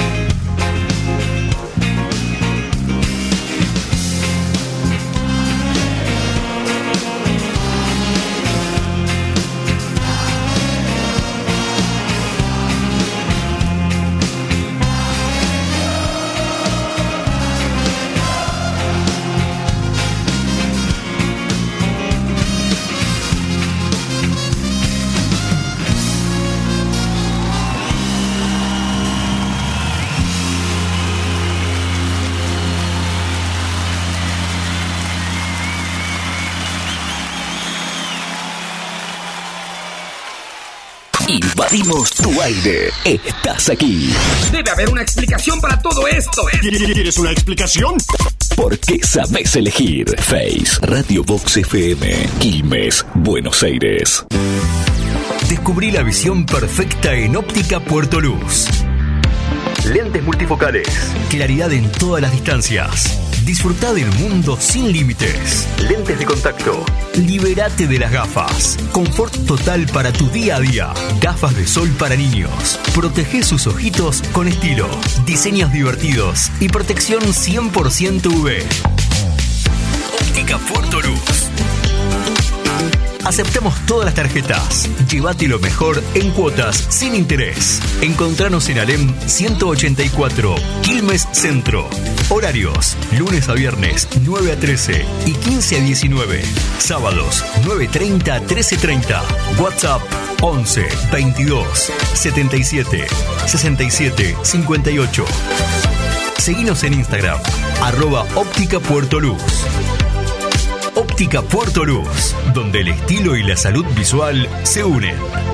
Invadimos tu aire. Estás aquí. Debe haber una explicación para todo esto. ¿Quieres una explicación? Porque sabes elegir. Face, Radio Vox F M, Quilmes, Buenos Aires. Descubrí la visión perfecta en Óptica Puerto Luz. Lentes multifocales. Claridad en todas las distancias. Disfrutá del mundo sin límites. Lentes de contacto. Libérate de las gafas. Confort total para tu día a día. Gafas de sol para niños. Protege sus ojitos con estilo. Diseños divertidos y protección cien por ciento U V. Óptica Puerto Luz. Aceptamos todas las tarjetas. Llévate lo mejor en cuotas sin interés. Encontranos en Alem ciento ochenta y cuatro, Quilmes Centro. Horarios: lunes a viernes nueve a trece y quince a diecinueve. Sábados nueve treinta a trece treinta. WhatsApp once veintidós setenta y siete sesenta y siete cincuenta y ocho. Seguinos en Instagram, arroba Óptica Puerto Luz. Óptica Puerto Luz, donde el estilo y la salud visual se unen.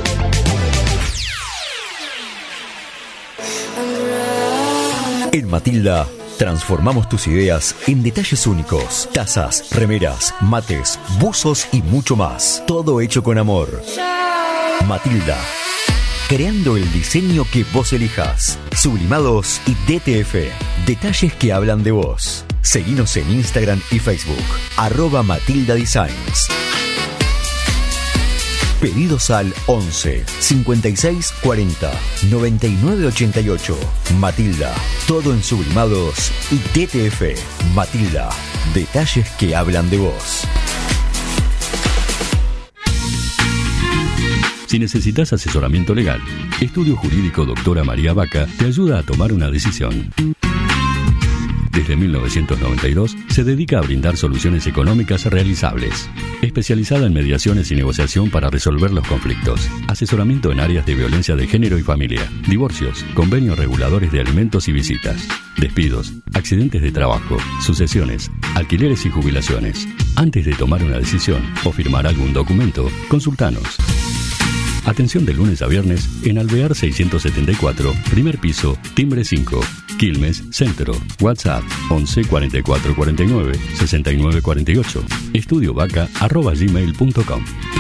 En Matilda, transformamos tus ideas en detalles únicos. Tazas, remeras, mates, buzos y mucho más. Todo hecho con amor. Matilda, creando el diseño que vos elijas. Sublimados y D T F, detalles que hablan de vos. Seguinos en Instagram y Facebook, arroba Matilda Designs. Pedidos al once cincuenta y seis cuarenta noventa y nueve ochenta y ocho. Matilda, todo en sublimados y D T F. Matilda, detalles que hablan de vos. Si necesitas asesoramiento legal, Estudio Jurídico Doctora María Vaca te ayuda a tomar una decisión. Desde mil novecientos noventa y dos se dedica a brindar soluciones económicas realizables. Especializada en mediaciones y negociación para resolver los conflictos. Asesoramiento en áreas de violencia de género y familia. Divorcios, convenios reguladores de alimentos y visitas. Despidos, accidentes de trabajo, sucesiones, alquileres y jubilaciones. Antes de tomar una decisión o firmar algún documento, consultanos. Atención de lunes a viernes en Alvear seiscientos setenta y cuatro, primer piso, timbre cinco, Quilmes, Centro. WhatsApp once cuarenta y cuatro cuarenta y nueve sesenta y nueve cuarenta y ocho. Estudiovaca arroba gmail punto com.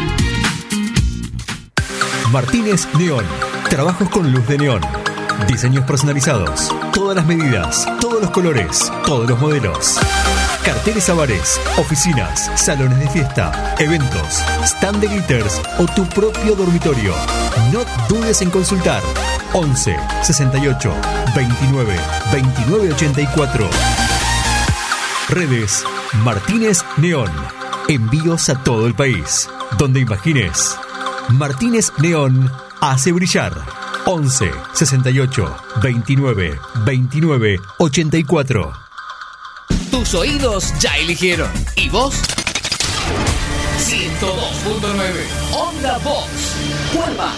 Martínez Neón. Trabajos con luz de neón. Diseños personalizados. Todas las medidas, todos los colores, todos los modelos. Carteles a bares, oficinas, salones de fiesta, eventos, stand de glitters o tu propio dormitorio. No dudes en consultar. once sesenta y ocho veintinueve veintinueve ochenta y cuatro. Redes Martínez Neón. Envíos a todo el país. Donde imagines. Martínez Neón hace brillar. once sesenta y ocho veintinueve veintinueve ochenta y cuatro. Tus oídos ya eligieron. ¿Y vos? ciento dos punto nueve Onda Box. ¿Cuál más?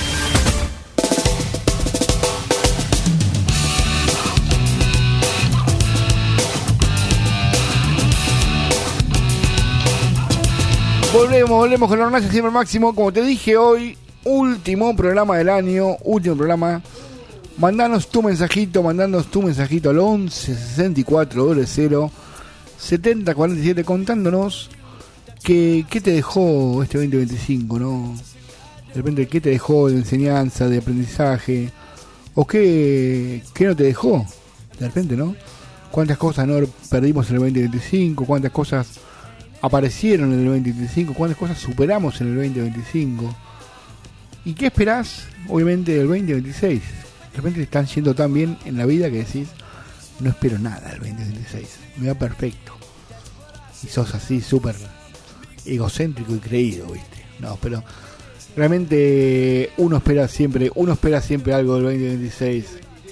Volvemos, volvemos con la Hornalla siempre al máximo. Como te dije hoy, último programa del año, último programa. Mandanos tu mensajito, mandanos tu mensajito al once sesenta y cuatro cero setenta cuarenta y siete contándonos que, qué te dejó este veinte veinticinco, ¿no? De repente, qué te dejó de enseñanza, de aprendizaje, o qué, qué no te dejó, de repente, ¿no? Cuántas cosas no perdimos en el veinte veinticinco, cuántas cosas aparecieron en el veinte veinticinco, cuántas cosas superamos en el veinte veinticinco. ¿Y qué esperás, obviamente, del veinte veintiséis? De repente te están yendo tan bien en la vida que decís, no espero nada del veinte veintiséis, me va perfecto. Y sos así súper egocéntrico y creído, ¿viste? No, pero realmente uno espera siempre, uno espera siempre algo del veinte veintiséis.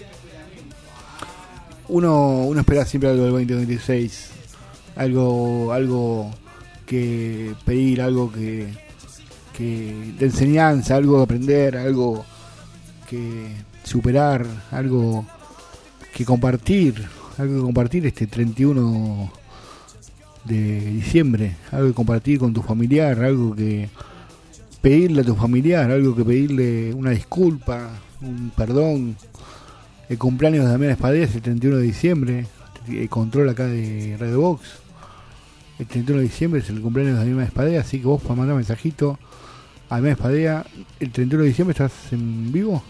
Uno, uno espera siempre algo del veinte veintiséis. Algo, algo que pedir, algo que, que de enseñanza, algo de aprender, algo que superar, algo que compartir, algo que compartir este treinta y uno de diciembre, algo que compartir con tu familiar, algo que pedirle a tu familiar, algo que pedirle una disculpa, un perdón. El cumpleaños de Damián Espadea es el treinta y uno de diciembre, el control acá de Radio Box. El treinta y uno de diciembre es el cumpleaños de Damián Espadea, así que vos podés mandar un mensajito a Damián Espadea. El treinta y uno de diciembre estás en vivo.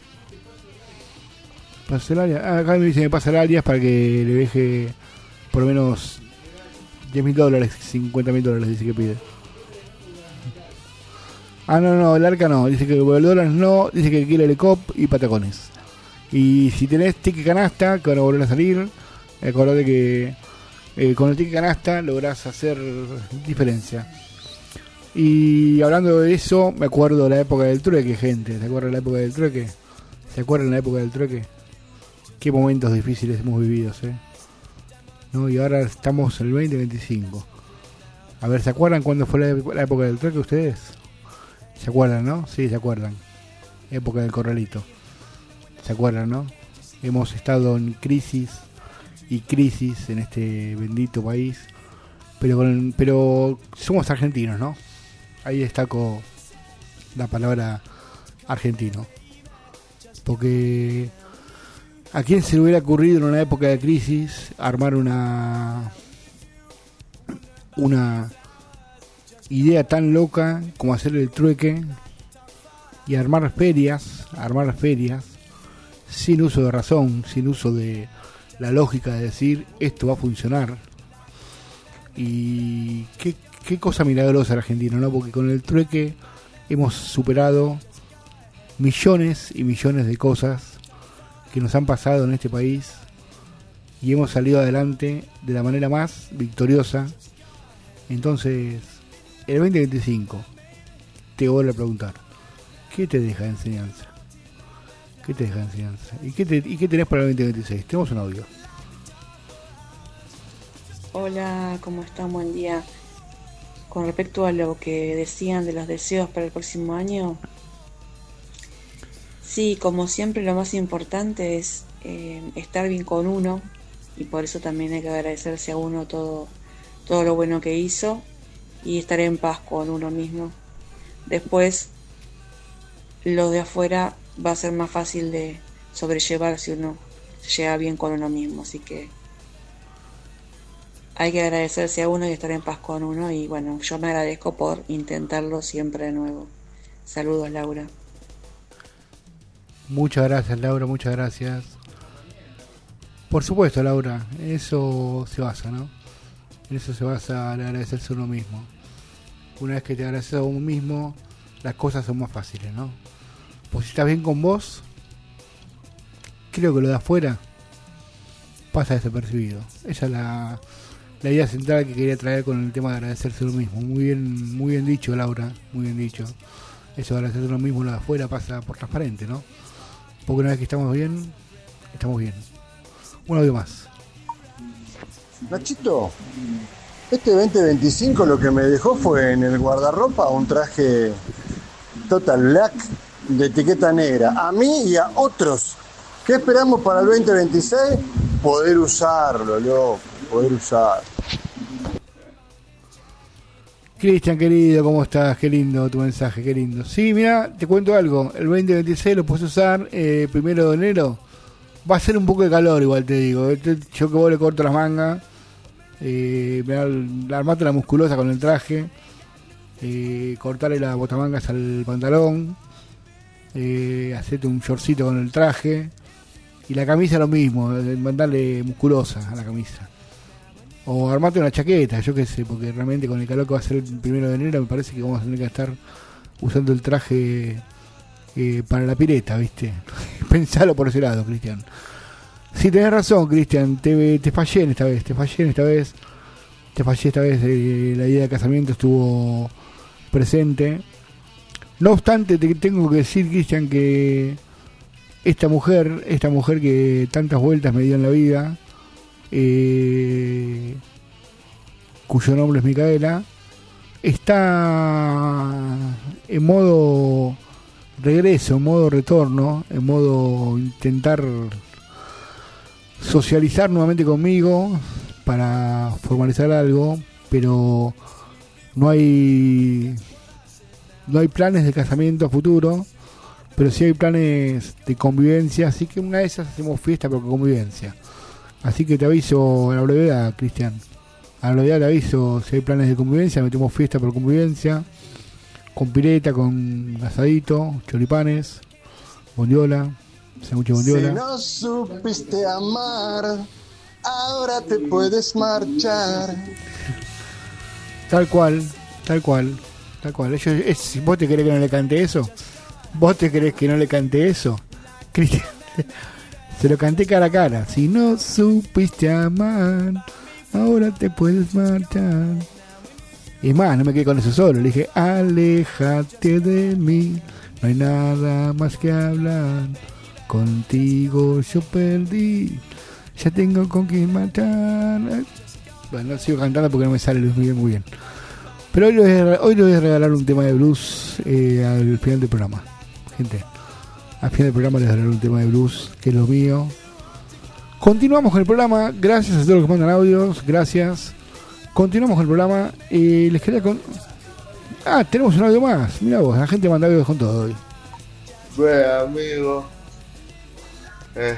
Pasa el área. Ah, acá me dice que pasa el área para que le deje por lo menos diez mil dólares, cincuenta mil dólares, dice que pide. Ah, no, no, el arca no. Dice que por el dólar no, dice que quiere Lecop y patacones. Y si tenés ticket canasta, que van a volver a salir, acordate que eh, con el ticket canasta lográs hacer diferencia. Y hablando de eso, me acuerdo de la época del trueque, gente. ¿Se acuerdan de la época del trueque? ¿Se acuerdan de la época del trueque? Qué momentos difíciles hemos vivido, ¿eh? ¿No? Y ahora estamos en el veinte veinticinco. A ver, ¿se acuerdan cuándo fue la, la época del trueque ustedes? ¿Se acuerdan, no? Sí, se acuerdan. Época del corralito. ¿Se acuerdan, no? Hemos estado en crisis y crisis en este bendito país. Pero, con, pero somos argentinos, ¿no? Ahí destaco la palabra argentino. Porque ¿a quién se le hubiera ocurrido en una época de crisis armar una una idea tan loca como hacer el trueque y armar ferias, armar ferias sin uso de razón, sin uso de la lógica de decir esto va a funcionar? Y qué, qué cosa milagrosa el argentino, ¿no? Porque con el trueque hemos superado millones y millones de cosas que nos han pasado en este país y hemos salido adelante de la manera más victoriosa. Entonces, el veinte veinticinco te vuelvo a preguntar, ¿Qué te deja de enseñanza? ¿Qué te deja de enseñanza? ¿Y qué, te, y qué tenés para el veinte veintiséis? Tenemos un audio. Hola, ¿cómo están? Buen día. Con respecto a lo que decían de los deseos para el próximo año, sí, como siempre lo más importante es eh, estar bien con uno, y por eso también hay que agradecerse a uno todo, todo lo bueno que hizo y estar en paz con uno mismo. Después, lo de afuera va a ser más fácil de sobrellevar si uno se lleva bien con uno mismo, así que hay que agradecerse a uno y estar en paz con uno, y bueno, yo me agradezco por intentarlo siempre de nuevo. Saludos, Laura. Muchas gracias, Laura, muchas gracias. Por supuesto, Laura, en eso se basa, ¿no? En eso se basa el agradecerse a uno mismo. Una vez que te agradeces a uno mismo, las cosas son más fáciles, ¿no? Pues si estás bien con vos, creo que lo de afuera pasa desapercibido. Esa es la, la idea central que quería traer con el tema de agradecerse a uno mismo. Muy bien, muy bien dicho, Laura, muy bien dicho. Eso de agradecerse a uno mismo, lo de afuera pasa por transparente, ¿no? Porque una vez que estamos bien, estamos bien. Un audio más. Nachito, este veinte veinticinco lo que me dejó fue en el guardarropa un traje Total Black de etiqueta negra. A mí y a otros. ¿Qué esperamos para el veinte veintiséis? Poder usarlo, loco, poder usarlo. Cristian, querido, ¿cómo estás? Qué lindo tu mensaje, qué lindo. Sí, mira, te cuento algo. El veinte veintiséis lo puedes usar eh, primero de enero. Va a ser un poco de calor, igual te digo. Yo que vos le corto las mangas, eh, armate la musculosa con el traje, eh, cortarle las botamangas al pantalón, eh, hacerte un shortcito con el traje, y la camisa lo mismo, mandarle musculosa a la camisa. O armate una chaqueta, yo qué sé, porque realmente con el calor que va a ser el primero de enero me parece que vamos a tener que estar usando el traje eh, para la pileta, ¿viste? Pensalo por ese lado, Cristian. Sí, tenés razón, Cristian, te, te fallé en esta vez, te fallé en esta vez, te fallé esta vez, eh, la idea de casamiento estuvo presente. No obstante, te tengo que decir, Cristian, que esta mujer, esta mujer que tantas vueltas me dio en la vida, eh, cuyo nombre es Micaela, está en modo regreso, en modo retorno, en modo intentar socializar nuevamente conmigo para formalizar algo, pero no hay no hay planes de casamiento a futuro, pero sí hay planes de convivencia, así que una de esas hacemos fiesta pero con convivencia. Así que te aviso a la brevedad, Cristian. A la brevedad te aviso, si hay planes de convivencia, metemos fiesta por convivencia, con pileta, con asadito, choripanes, bondiola, sándwich de bondiola. Si no supiste amar, ahora te puedes marchar. Tal cual, tal cual, tal cual. Ellos, es, ¿vos te querés que no le cante eso? ¿Vos te querés que no le cante eso? Cristian, se lo canté cara a cara. Si no supiste amar, ahora te puedes marchar. Y más, no me quedé con eso solo. Le dije, aléjate de mí, no hay nada más que hablar. Contigo yo perdí, ya tengo con quién matar. Bueno, no sigo cantando porque no me sale Luis Miguel muy bien. Pero hoy les voy a, hoy les voy a regalar un tema de blues eh, al final del programa. Gente, al final del programa les voy a regalar un tema de blues, que es lo mío. Continuamos con el programa. Gracias a todos los que mandan audios. Gracias. Continuamos con el programa. Eh, les quería con... Ah, tenemos un audio más. Mira vos, la gente manda audios con todo hoy. Bueno, amigo, eh,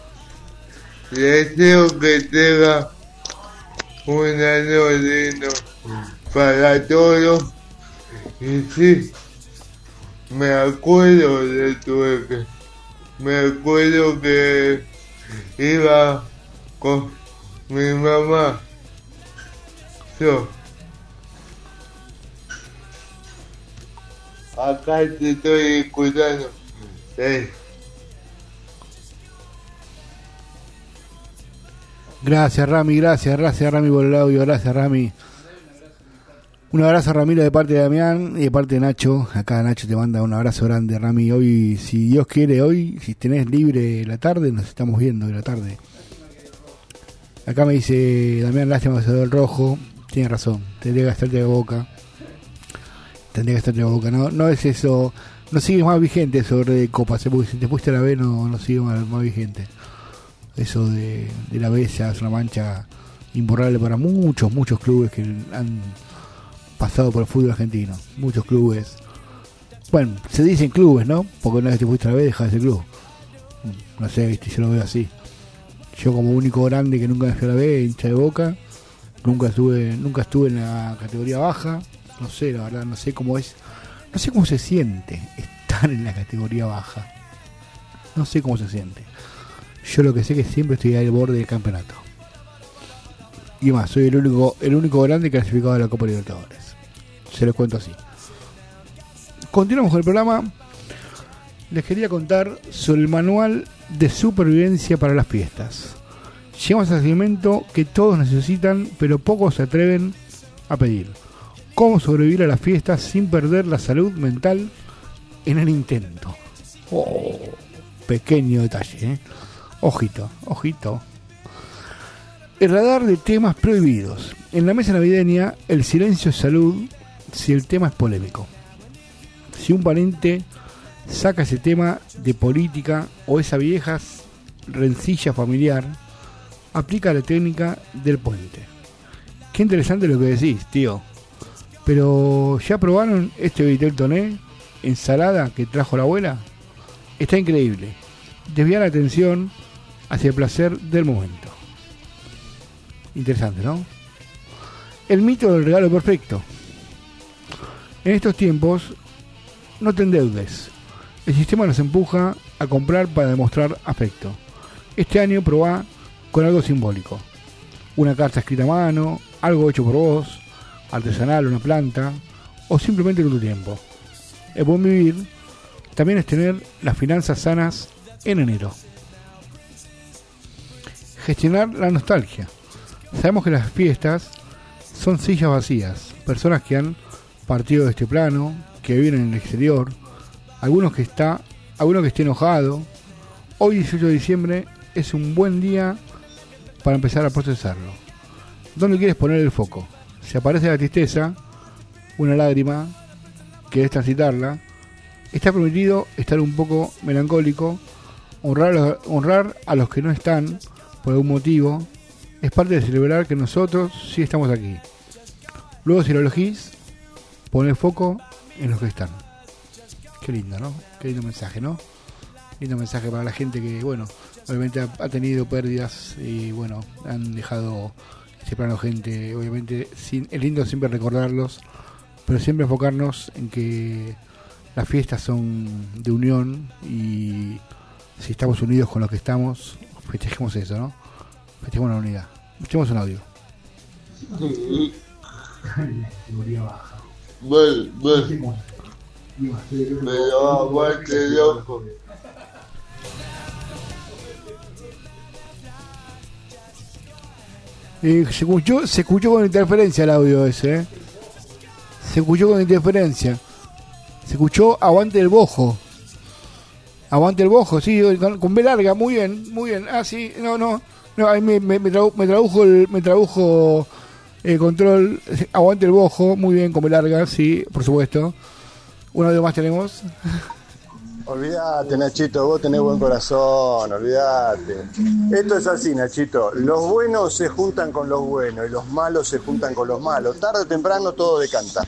deseo que tenga un año lindo para todos. Y sí, me acuerdo de tu ex. Me acuerdo que iba con mi mamá. Yo acá te estoy escuchando. Eh. Gracias, Rami, gracias, gracias, Rami, por el audio, gracias, Rami. Un abrazo a Ramiro de parte de Damián y de parte de Nacho. Acá Nacho te manda un abrazo grande, Rami. Hoy, si Dios quiere, hoy, si tenés libre la tarde, nos estamos viendo de la tarde. Acá me dice Damián, lástima que se el rojo. Tiene razón, tendría que gastarte la boca. Tendría que gastarte la boca. No, no es eso, no sigue más vigente eso de Copas, porque si te fuiste a la B no, no sigue más, más vigente. Eso de, de la B ya es una mancha imborrable para muchos, muchos clubes que han pasado por el fútbol argentino. Muchos clubes. Bueno, se dicen clubes, ¿no? Porque una vez te fuiste a la B, dejas ese club. No sé, viste, yo lo veo así. Yo como único grande que nunca me fui a la B, hincha de Boca, nunca estuve, nunca estuve en la categoría baja. No sé, la verdad, no sé cómo es. No sé cómo se siente estar en la categoría baja. No sé cómo se siente. Yo lo que sé es que siempre estoy al borde del campeonato. Y más, soy el único, el único grande clasificado de la Copa Libertadores. Se los cuento así. Continuamos con el programa. Les quería contar sobre el manual de supervivencia para las fiestas. Llegamos al segmento que todos necesitan, pero pocos se atreven a pedir. Cómo sobrevivir a las fiestas sin perder la salud mental en el intento. Oh, pequeño detalle, ¿eh? Ojito, ojito. El radar de temas prohibidos. En la mesa navideña, el silencio es salud si el tema es polémico. Si un pariente saca ese tema de política o esa vieja rencilla familiar, aplica la técnica del puente. Qué interesante lo que decís, tío. Pero ¿ya probaron este vitel toné? Ensalada que trajo la abuela. Está increíble. Desviar la atención hacia el placer del momento. Interesante, ¿no? El mito del regalo perfecto. En estos tiempos, no te endeudes. El sistema nos empuja a comprar para demostrar afecto. Este año probá con algo simbólico. Una carta escrita a mano, algo hecho por vos, artesanal, una planta, o simplemente con tu tiempo. El buen vivir también es tener las finanzas sanas en enero. Gestionar la nostalgia. Sabemos que las fiestas son sillas vacías, personas que han partido de este plano, que viven en el exterior, algunos que está, algunos que esté enojado. Hoy dieciocho de diciembre es un buen día para empezar a procesarlo. ¿Dónde quieres poner el foco? Si aparece la tristeza, una lágrima, querés transitarla, está permitido estar un poco melancólico, honrar, honrar a los que no están por algún motivo. Es parte de celebrar que nosotros sí estamos aquí. Luego, si lo elegís, pon el foco en los que están. Qué lindo, ¿no? Qué lindo mensaje, ¿no? Lindo mensaje para la gente que, bueno, obviamente ha, ha tenido pérdidas y, bueno, han dejado ese plano gente. Obviamente, sin, es lindo siempre recordarlos, pero siempre enfocarnos en que las fiestas son de unión y si estamos unidos con los que estamos, festejemos eso, ¿no? Festejemos la unidad. Escuchemos un audio. Categoría baja. Bueno, bueno. Pero aguante, loco. Eh, se escuchó, se escuchó con interferencia el audio ese, ¿eh? Se escuchó con interferencia. Se escuchó aguante el bojo. Aguante el bojo, sí, con, con B larga, muy bien, muy bien. Ah, sí, no, no. No, ahí me, me, me, tradu, me tradujo el, me tradujo el control. Aguante el bojo, muy bien, con B larga, sí, por supuesto. Un audio más tenemos. Olvídate, Nachito, vos tenés buen corazón, olvídate. Esto es así, Nachito. Los buenos se juntan con los buenos y los malos se juntan con los malos. Tarde o temprano todo decanta.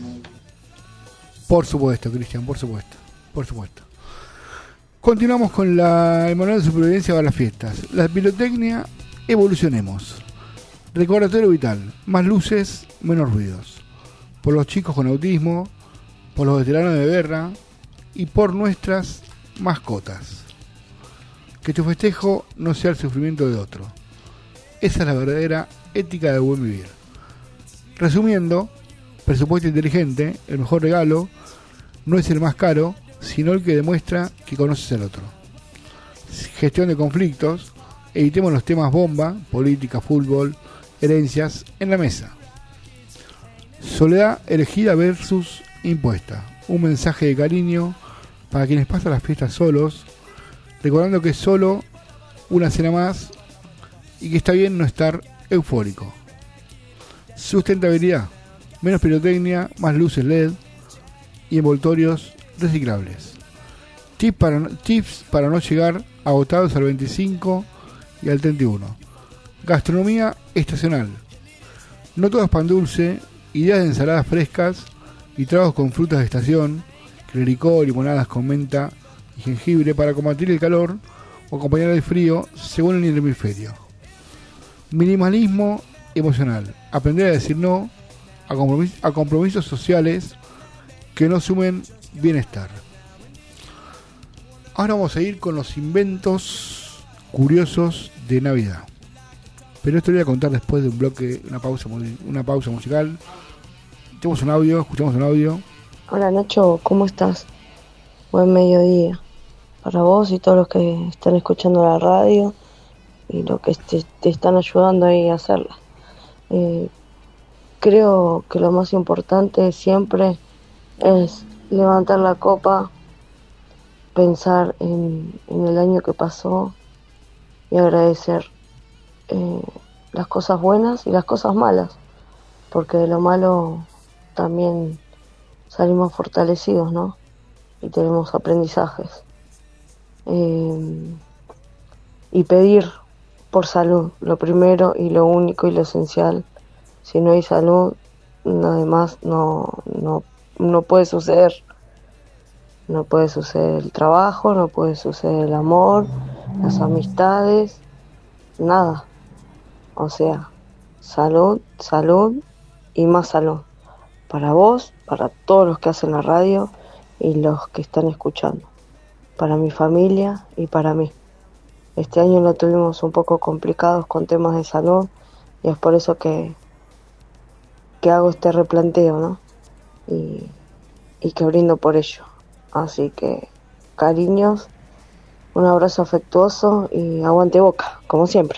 Por supuesto, Cristian, por supuesto, por supuesto. Continuamos con la, el manual de supervivencia para las fiestas. La pirotecnia, evolucionemos. Recordatorio vital, más luces, menos ruidos. Por los chicos con autismo, por los veteranos de guerra y por nuestras mascotas. Que tu festejo no sea el sufrimiento de otro. Esa es la verdadera ética del buen vivir. Resumiendo, presupuesto inteligente, el mejor regalo no es el más caro, sino el que demuestra que conoces al otro. Gestión de conflictos, evitemos los temas bomba, política, fútbol, herencias, en la mesa. Soledad elegida versus impuesta. Un mensaje de cariño para quienes pasan las fiestas solos, recordando que es solo una cena más y que está bien no estar eufórico. Sustentabilidad. Menos pirotecnia, más luces L E D y envoltorios reciclables. Tips para, no, tips para no llegar agotados al veinticinco y al treinta y uno. Gastronomía estacional. No todo es pan dulce, ideas de ensaladas frescas y tragos con frutas de estación, clericó, limonadas con menta y jengibre para combatir el calor o acompañar el frío según el hemisferio. Minimalismo emocional. Aprender a decir no a, compromis- a compromisos sociales que no sumen bienestar. Ahora vamos a ir con los inventos curiosos de Navidad. Pero esto lo voy a contar después de un bloque, una pausa, una pausa musical. Tenemos un audio, escuchamos un audio. Hola Nacho, ¿cómo estás? Buen mediodía para vos y todos los que están escuchando la radio y los que te, te están ayudando ahí a hacerla. Eh, creo que lo más importante siempre es levantar la copa, pensar en, en el año que pasó y agradecer eh, las cosas buenas y las cosas malas, porque de lo malo también salimos fortalecidos, ¿no? Y tenemos aprendizajes. Eh, y pedir por salud, lo primero y lo único y lo esencial. Si no hay salud, nada demás no, no, no puede suceder. No puede suceder el trabajo, no puede suceder el amor, las amistades, nada. O sea, salud, salud y más salud. Para vos, para todos los que hacen la radio y los que están escuchando. Para mi familia y para mí. Este año lo tuvimos un poco complicados con temas de salud y es por eso que, que hago este replanteo, ¿no? Y, y que brindo por ello. Así que, cariños, un abrazo afectuoso y aguante Boca, como siempre.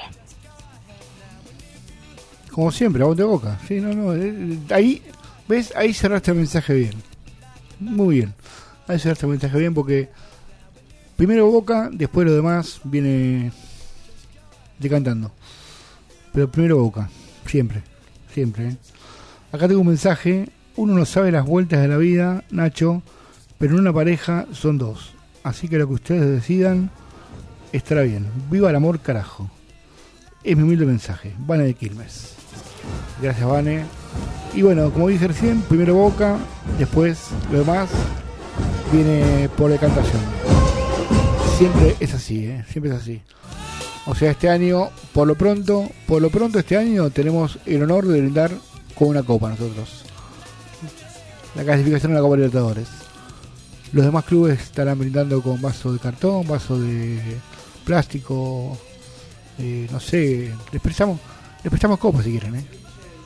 Como siempre, aguante Boca. Sí, no, no. Eh, ahí, ¿ves? Ahí cerraste el mensaje bien. Muy bien. Ahí cerraste el mensaje bien porque primero Boca, después lo demás viene decantando. Pero primero Boca. Siempre. Siempre. ¿eh? Acá tengo un mensaje. Uno no sabe las vueltas de la vida, Nacho, pero en una pareja son dos. Así que lo que ustedes decidan estará bien. Viva el amor, carajo. Es mi humilde mensaje. Vane de Quilmes. Gracias, Vane. Y bueno, como dije recién, primero Boca, después lo demás viene por decantación. Siempre es así, ¿eh? Siempre es así. O sea, este año, por lo pronto, por lo pronto este año tenemos el honor de brindar con una copa nosotros. La clasificación de la Copa Libertadores. Los demás clubes estarán brindando con vaso de cartón, vaso de plástico, eh, no sé, les prestamos, les prestamos copas si quieren, ¿eh?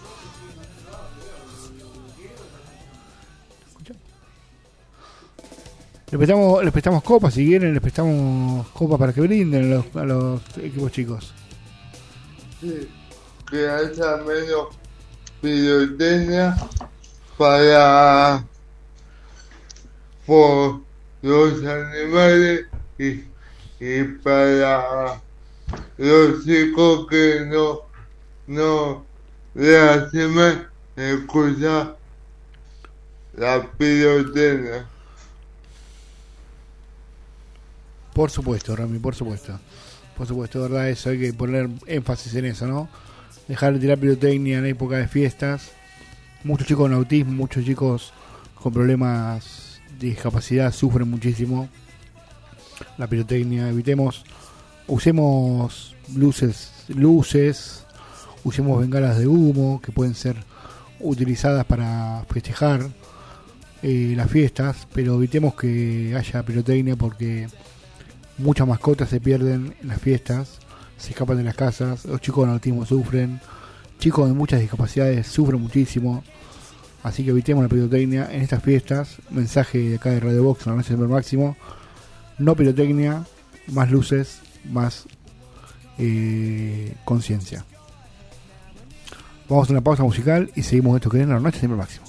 Les prestamos, les prestamos copas si quieren, les prestamos copas para que brinden a los, a los equipos chicos. Sí, que haya menos pirotecnia para por los animales y, y para los chicos que no no le hacen mal escuchar la pirotecnia. Por supuesto, Rami, por supuesto. Por supuesto, verdad, eso hay que poner énfasis en eso, ¿no? Dejar de tirar pirotecnia en época de fiestas. Muchos chicos con autismo, muchos chicos con problemas de discapacidad sufren muchísimo la pirotecnia. Evitemos, usemos luces, luces, usemos bengalas de humo que pueden ser utilizadas para festejar eh, las fiestas, pero evitemos que haya pirotecnia porque muchas mascotas se pierden en las fiestas, se escapan de las casas, los chicos con autismo sufren, chicos de muchas discapacidades sufren muchísimo, así que evitemos la pirotecnia en estas fiestas. Mensaje de acá de Radio Box, en la noche del máximo: no pirotecnia, más luces, más eh, conciencia. Vamos a una pausa musical y seguimos esto que es la noche siempre máximo.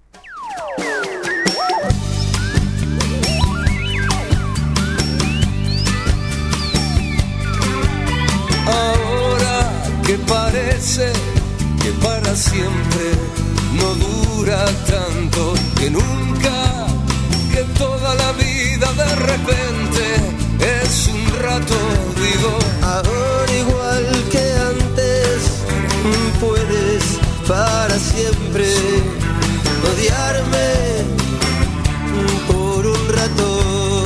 Ahora que parece que para siempre no dura tanto, que nunca, que toda la vida de repente es un rato, digo. Ahora igual que antes puedes para siempre odiarme por un rato.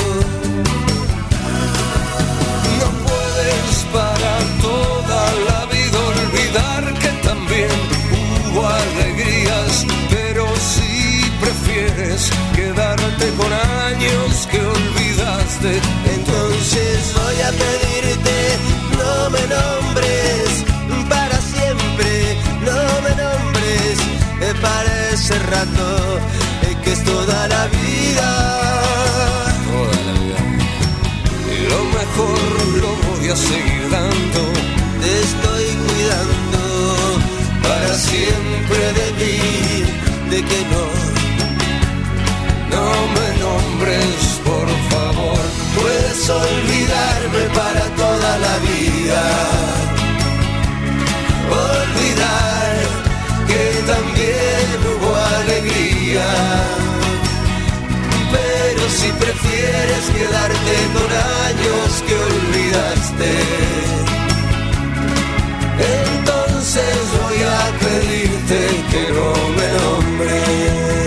No puedes para toda la vida olvidar que también hubo alegrías, pero si prefieres quedarte con años que olvidaste, entonces voy a pedirte no me nombres para siempre, no me nombres eh, para ese rato eh, que es toda la vida. Toda la vida. Y lo mejor lo voy a seguir dando. Te estoy cuidando para siempre de mí, de que no, no me nombres por favor. Puedes olvidarme para toda la vida, olvidar que también hubo alegría, pero si prefieres quedarte con años que olvidaste, entonces voy a pedirte que no me nombres.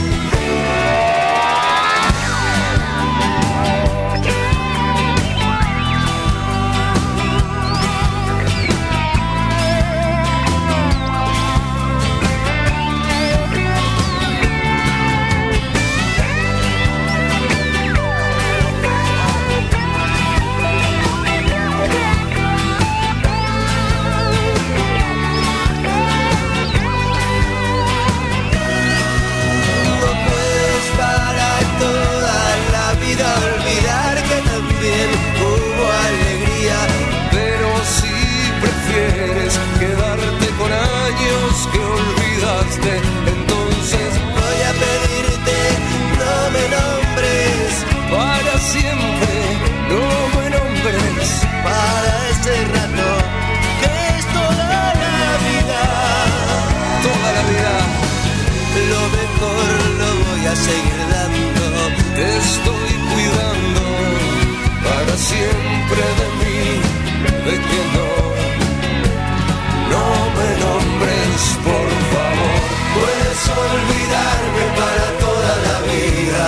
Quedarte con años que olvidaste, entonces voy a pedirte no me nombres para siempre, no me nombres para ese rato que es toda la vida, toda la vida. Lo mejor lo voy a seguir dando, te estoy cuidando para siempre de mí, de que no. No me nombres, por favor. Puedes olvidarme para toda la vida,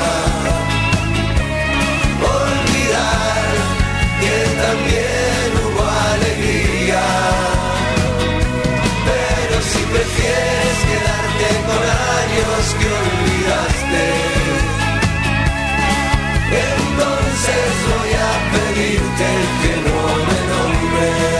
olvidar que también hubo alegría, pero si prefieres quedarte con años que olvidaste, entonces voy a pedirte que no me nombres.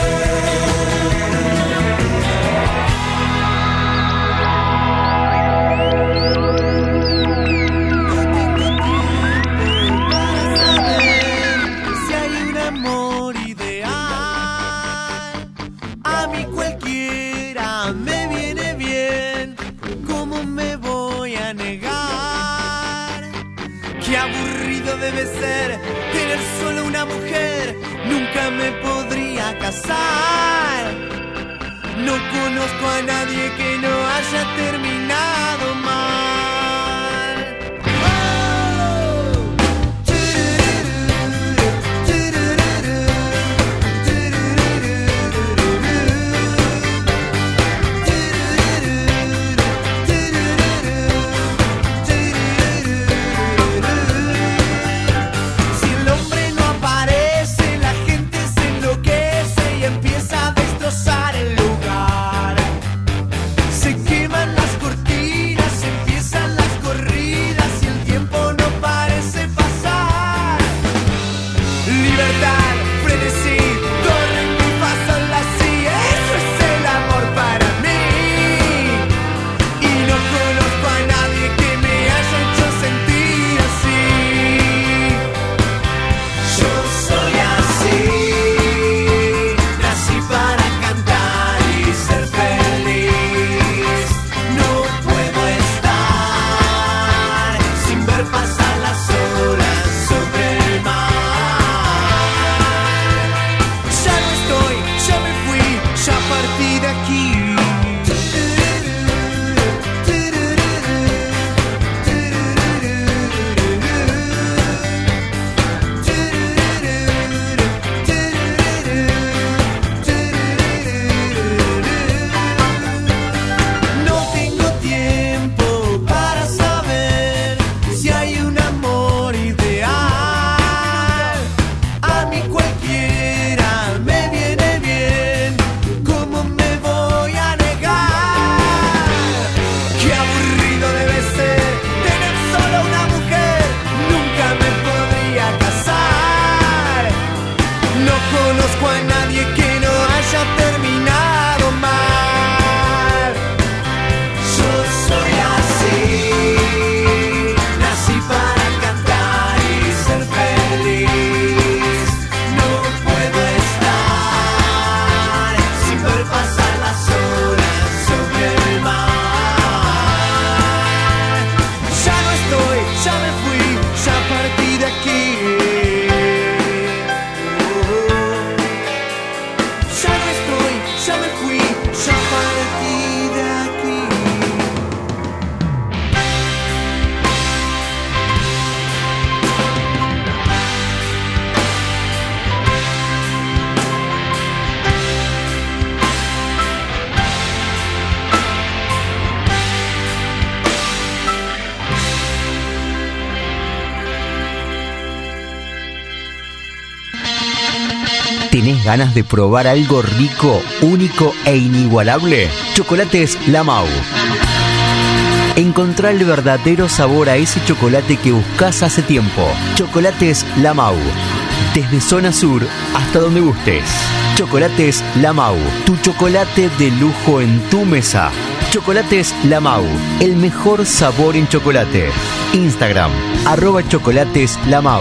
Debe ser tener solo una mujer, nunca me podría casar. No conozco a nadie que no haya terminado mal. Oh. ¿Tenés ganas de probar algo rico, único e inigualable? Chocolates La Mau. Encontrá el verdadero sabor a ese chocolate que buscás hace tiempo. Chocolates La Mau. Desde zona sur hasta donde gustes. Chocolates La Mau. Tu chocolate de lujo en tu mesa. Chocolates La Mau. El mejor sabor en chocolate. Instagram, arroba chocolates La Mau.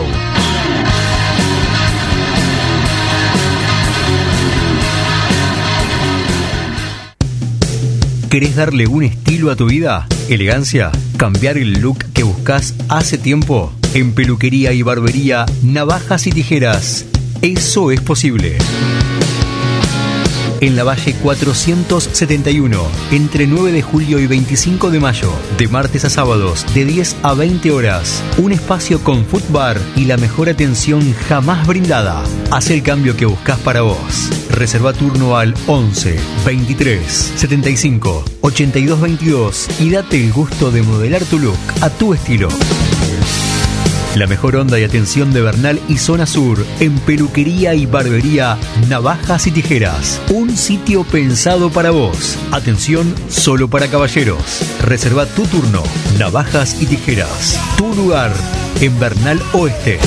¿Querés darle un estilo a tu vida? ¿Elegancia? ¿Cambiar el look que buscas hace tiempo? En peluquería y barbería, navajas y tijeras. Eso es posible. En la Valle cuatrocientos setenta y uno, entre nueve de julio y veinticinco de mayo, de martes a sábados, de diez a veinte horas. Un espacio con food bar y la mejor atención jamás brindada. Haz el cambio que buscas para vos. Reserva turno al once, veintitrés, setenta y cinco, ochenta y dos veintidós y date el gusto de modelar tu look a tu estilo. La mejor onda y atención de Bernal y zona sur en peluquería y barbería, navajas y tijeras. Un sitio pensado para vos. Atención solo para caballeros. Reserva tu turno. Navajas y tijeras. Tu lugar en Bernal Oeste.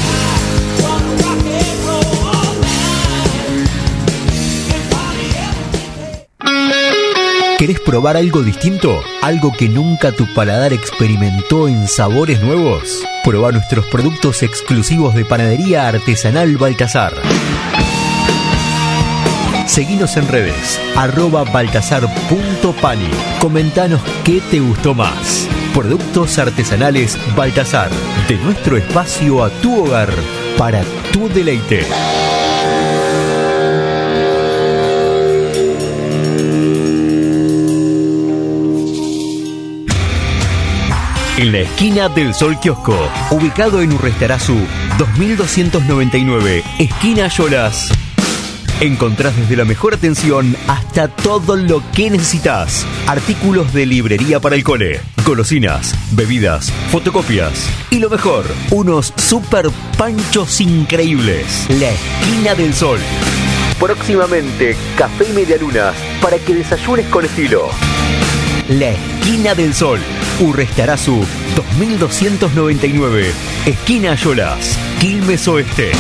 ¿Querés probar algo distinto? ¿Algo que nunca tu paladar experimentó en sabores nuevos? Probá nuestros productos exclusivos de panadería artesanal Baltasar. Seguinos en redes, arroba baltasar punto pani. Comentanos qué te gustó más. Productos artesanales Baltasar. De nuestro espacio a tu hogar, para tu deleite. En la esquina del Sol Kiosco, ubicado en Urrestarazu dos mil doscientos noventa y nueve, esquina Yolas. Encontrás desde la mejor atención hasta todo lo que necesitas. Artículos de librería para el cole, golosinas, bebidas, fotocopias. Y lo mejor, unos super panchos increíbles. La esquina del Sol. Próximamente, café y medialunas para que desayunes con estilo. La esquina del Sol. Urrestarazu dos mil doscientos noventa y nueve, esquina Yolas, Quilmes Oeste.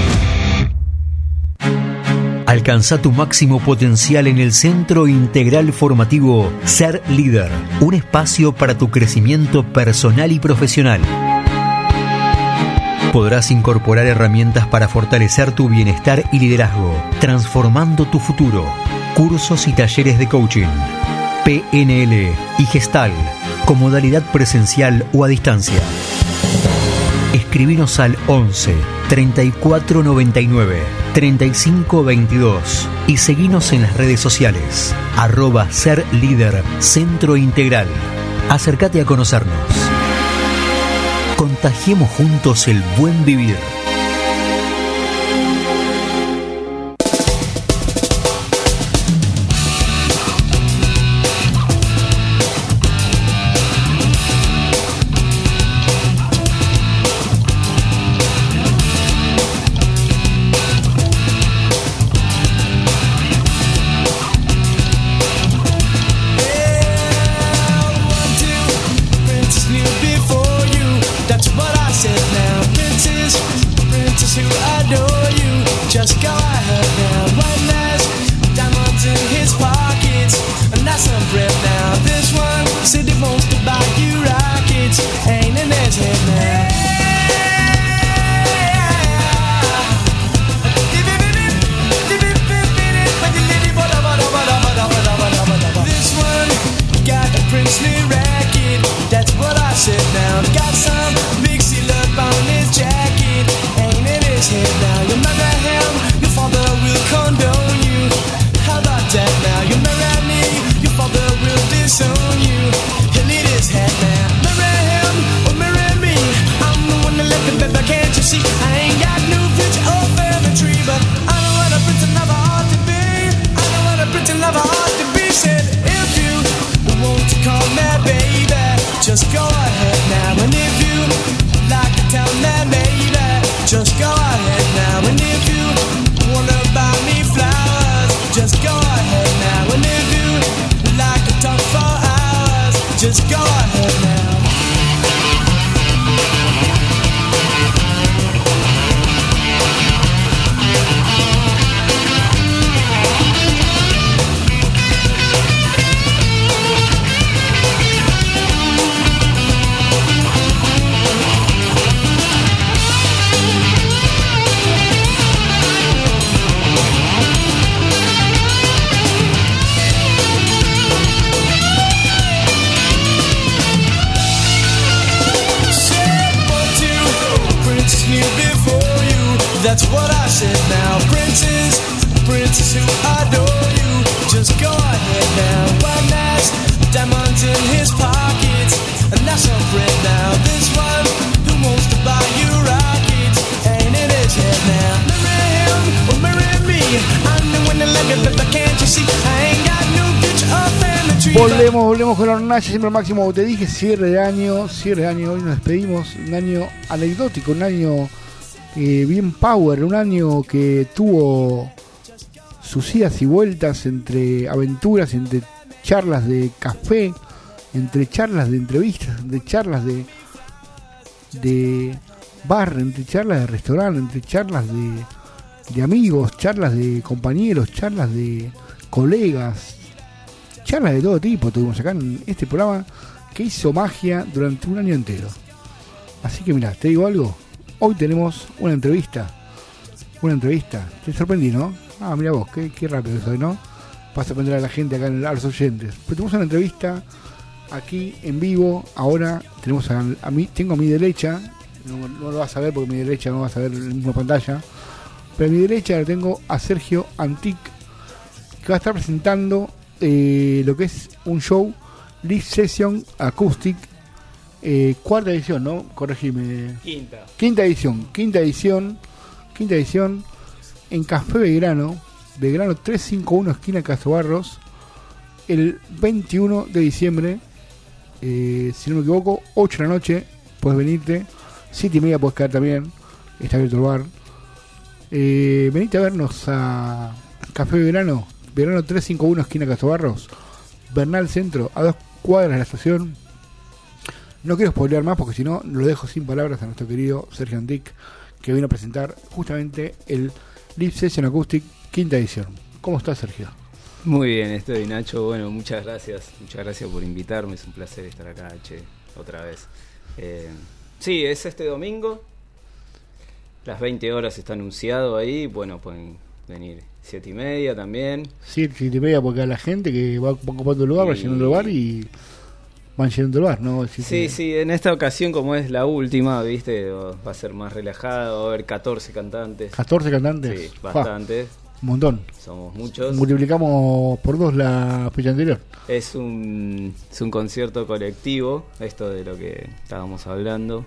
Alcanza tu máximo potencial en el Centro Integral Formativo Ser Líder, un espacio para tu crecimiento personal y profesional. Podrás incorporar herramientas para fortalecer tu bienestar y liderazgo, transformando tu futuro. Cursos y talleres de coaching, P N L y Gestal, con modalidad presencial o a distancia. Escribinos al once, treinta y cuatro noventa y nueve, treinta y cinco veintidós y seguinos en las redes sociales, arroba Ser Líder Centro Integral. Acércate a conocernos. Contagiemos juntos el buen vivir. That's what I said now. Princess just go ahead now. That's what I said now. Princes, princes who adore you, just go ahead now. One has diamonds in his pockets, and that's a friend now. This one who wants to buy you rockets, ain't in his head now. Marry him or marry me, I'm the one that live it, but can't you see? I ain't got no future or family tree. Volvemos, volvemos con la hornalla, siempre al máximo. Te dije, cierre de año, cierre de año. Hoy nos despedimos, un año anecdótico, un año... Eh, bien power, un año que tuvo sus idas y vueltas entre aventuras, entre charlas de café, entre charlas de entrevistas, entre charlas de de bar, entre charlas de restaurante, entre charlas de, de amigos, charlas de compañeros, charlas de colegas, charlas de todo tipo tuvimos acá en este programa que hizo magia durante un año entero. Así que mirá, te digo algo. Hoy tenemos una entrevista. Una entrevista. Te sorprendí, ¿no? Ah, mira vos, qué, qué rápido eso, ¿no? Vas a sorprender a la gente acá en el, a los oyentes. Pero tenemos una entrevista aquí en vivo. Ahora tenemos a, a mí, tengo a mi derecha. No, no lo vas a ver porque a mi derecha no vas a ver en la misma pantalla. Pero a mi derecha le tengo a Sergio Antic, que va a estar presentando eh, lo que es un show Live Session Acoustic. Eh, cuarta edición, ¿no? Corregime. Quinta. Quinta edición, quinta edición, quinta edición en Café Belgrano, Belgrano trescientos cincuenta y uno, esquina Castro Barros, el veintiuno de diciembre, eh, si no me equivoco, ocho de la noche, puedes venirte, siete y media puedes quedar también, está abierto el bar. Eh, venite a vernos a Café Belgrano, Belgrano trescientos cincuenta y uno, esquina Castro Barros, Bernal Centro, a dos cuadras de la estación. No quiero spoilear más porque si no lo dejo sin palabras a nuestro querido Sergio Antic, que vino a presentar justamente el Live Session Acoustic quinta edición. ¿Cómo estás, Sergio? Muy bien, estoy, Nacho. Bueno, muchas gracias. Muchas gracias por invitarme. Es un placer estar acá, che, otra vez. Eh, sí, es este domingo. Las veinte horas está anunciado ahí. Bueno, pueden venir siete y media también. Siete, siete y media porque a la gente que va ocupando el lugar, y... va llenando el lugar y... van llenando el bar, ¿no? Sí, sí, sí, en esta ocasión, como es la última, ¿viste? Va a ser más relajado, va a haber catorce cantantes. ¿catorce cantantes? Sí, bastantes. Un montón. Somos muchos. Multiplicamos por dos la fecha anterior. Es un, es un concierto colectivo, esto de lo que estábamos hablando.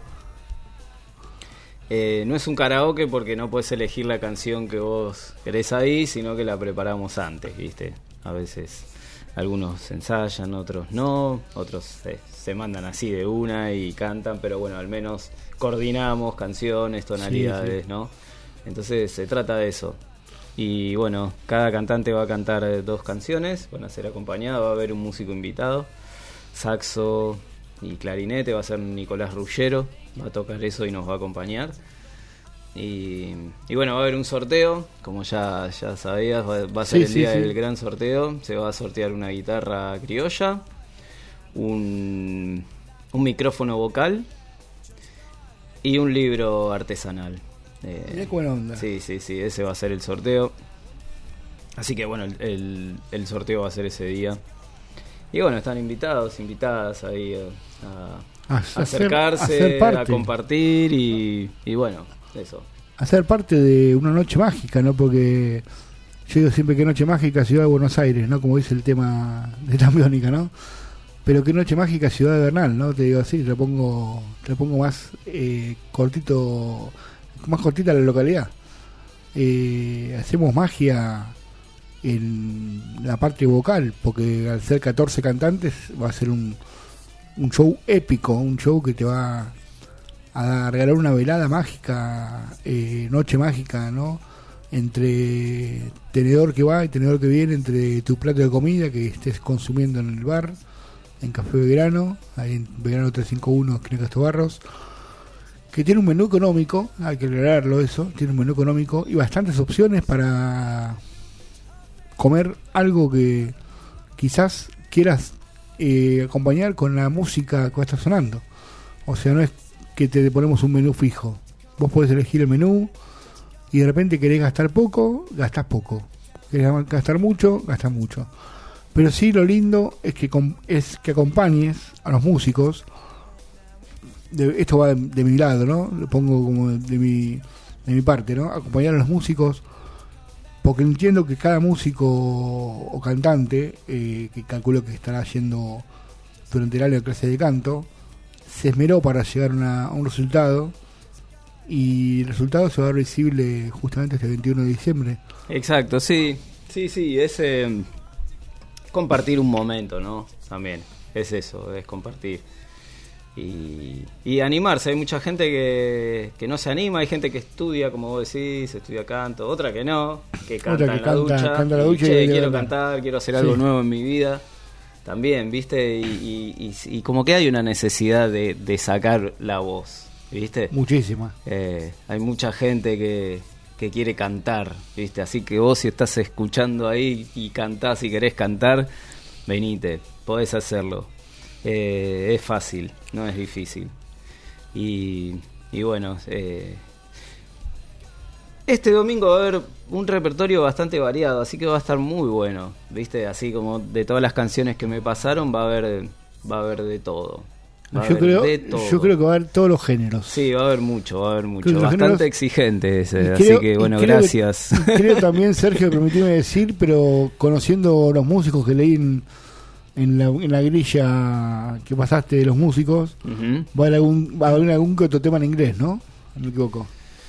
Eh, no es un karaoke porque no puedes elegir la canción que vos querés ahí, sino que la preparamos antes, ¿viste? A veces... algunos ensayan, otros no, otros se, se mandan así de una y cantan, pero bueno, al menos coordinamos canciones, tonalidades, sí, sí. ¿no? Entonces se trata de eso. Y bueno, cada cantante va a cantar dos canciones, van a ser acompañados, va a haber un músico invitado, saxo y clarinete, va a ser Nicolás Ruggero, va a tocar eso y nos va a acompañar. Y, y bueno, va a haber un sorteo, como ya, ya sabías, va, va a ser sí, el día sí, sí. del gran sorteo. Se va a sortear una guitarra criolla, un, un micrófono vocal y un libro artesanal. Eh, Mirá qué buena onda. Sí, sí, sí, ese va a ser el sorteo. Así que bueno, el, el, el sorteo va a ser ese día. Y bueno, están invitados, invitadas ahí a, a, a acercarse, a, a compartir y, y bueno... eso. Hacer parte de una noche mágica, ¿no? Porque yo digo siempre que noche mágica Ciudad de Buenos Aires, ¿no? Como dice el tema de la Biónica, ¿no? Pero que noche mágica Ciudad de Bernal, ¿no? Te digo así, te lo pongo, te lo pongo más eh, cortito, más cortita la localidad. Eh, hacemos magia en la parte vocal, porque al ser catorce cantantes va a ser un, un show épico, un show que te va a regalar una velada mágica, eh, noche mágica, ¿no? Entre tenedor que va y tenedor que viene, entre tu plato de comida que estés consumiendo en el bar, en Café Belgrano, ahí en Belgrano trescientos cincuenta y uno, esquina Castro Barros, que tiene un menú económico, hay que aclararlo eso, tiene un menú económico y bastantes opciones para comer algo que quizás quieras eh, acompañar con la música que está sonando. O sea, no es que te ponemos un menú fijo. Vos podés elegir el menú y de repente querés gastar poco, gastás poco. Querés gastar mucho, gastás mucho. Pero sí, lo lindo es que es que acompañes a los músicos. De, esto va de, de mi lado, ¿no? Lo pongo como de, de mi de mi parte, ¿no? Acompañar a los músicos, porque entiendo que cada músico o cantante, eh, que calculo que estará yendo durante el año de clase de canto, se esmeró para llegar a, una, a un resultado, y el resultado se va a ver visible justamente este veintiuno de diciembre. Exacto, sí, sí, sí, es eh, compartir un momento, ¿no? También, es eso, es compartir. Y, y animarse. Hay mucha gente que, que no se anima, hay gente que estudia, como vos decís, estudia canto, otra que no, que canta otra que en la canta, ducha, canta la ducha y, che, y quiero cantar. cantar, quiero hacer Sí. algo nuevo en mi vida también, ¿viste? Y, y, y, y como que hay una necesidad de, de sacar la voz, ¿viste? Muchísima. Eh, hay mucha gente que, que quiere cantar, ¿viste? Así que vos, si estás escuchando ahí y cantás y querés cantar, venite, podés hacerlo. Eh, es fácil, no es difícil. Y, y bueno, eh, este domingo va a haber un repertorio bastante variado, así que va a estar muy bueno, ¿viste? Así como de todas las canciones que me pasaron, va a haber, va a haber de todo. Va a Yo haber creo, de todo. yo creo que va a haber todos los géneros. Sí, va a haber mucho, va a haber mucho. Creo que los Bastante géneros- exigente ese, Y así creo- que bueno, y creo gracias. que- y creo también, Sergio, permitime decir, pero conociendo los músicos que leí en, en, la, en la grilla que pasaste de los músicos, Ujú. va a haber algún, va a haber algún que otro tema en inglés, ¿no? No me equivoco.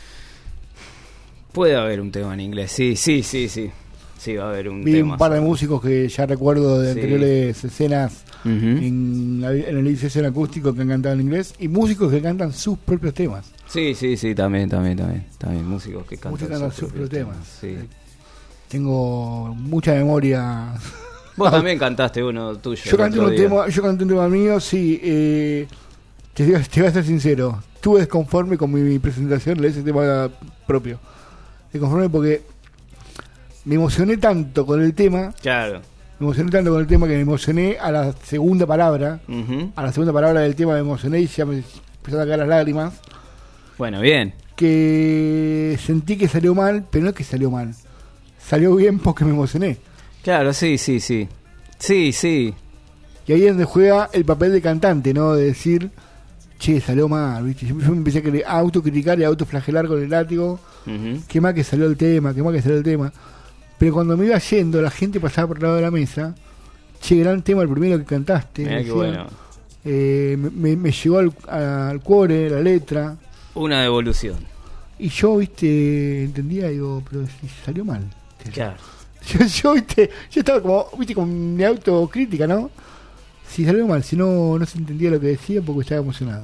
Puede haber un tema en inglés, sí, sí, sí, sí. Sí, va a haber un Vi tema. un par de músicos que ya recuerdo de Sí. anteriores escenas Ujú. en, la- en el edificio acústico que han cantado en inglés, y músicos que cantan sus propios temas. Sí, sí, sí, también, también, también. También músicos que cantan, Músicos que cantan sus propios propios temas. temas. Sí. Tengo mucha memoria. Vos también cantaste uno tuyo. Yo el canté, otro un día. tema, yo canté un tema mío, sí. Eh, te, digo- te voy a ser sincero. Estuve desconforme con mi, mi presentación de ese tema propio. Desconforme porque me emocioné tanto con el tema. Claro. Me emocioné tanto con el tema que me emocioné a la segunda palabra. Ujú. A la segunda palabra del tema me emocioné y ya me empezaron a caer las lágrimas. Bueno, bien. Que sentí que salió mal, pero no es que salió mal. Salió bien porque me emocioné. Claro, sí, sí, sí. Sí, sí. Y ahí es donde juega el papel de cantante, ¿no? De decir, che, salió mal, ¿viste? Yo me empecé a cre- a autocriticar y a autoflagelar con el látigo. Ujú. Qué mal que salió el tema, qué mal que salió el tema. Pero cuando me iba yendo, la gente pasaba por el lado de la mesa. Che, gran tema, el primero que cantaste. Mirá qué decía. bueno. Eh, me, me- me llegó al, al cuore, la letra. Una devolución. Y yo, viste, entendía, digo, pero si salió mal. Claro. Yo, yo, viste, yo estaba como, viste, con mi autocrítica, ¿no? Si salió mal, si no, no se entendía lo que decía porque estaba emocionado.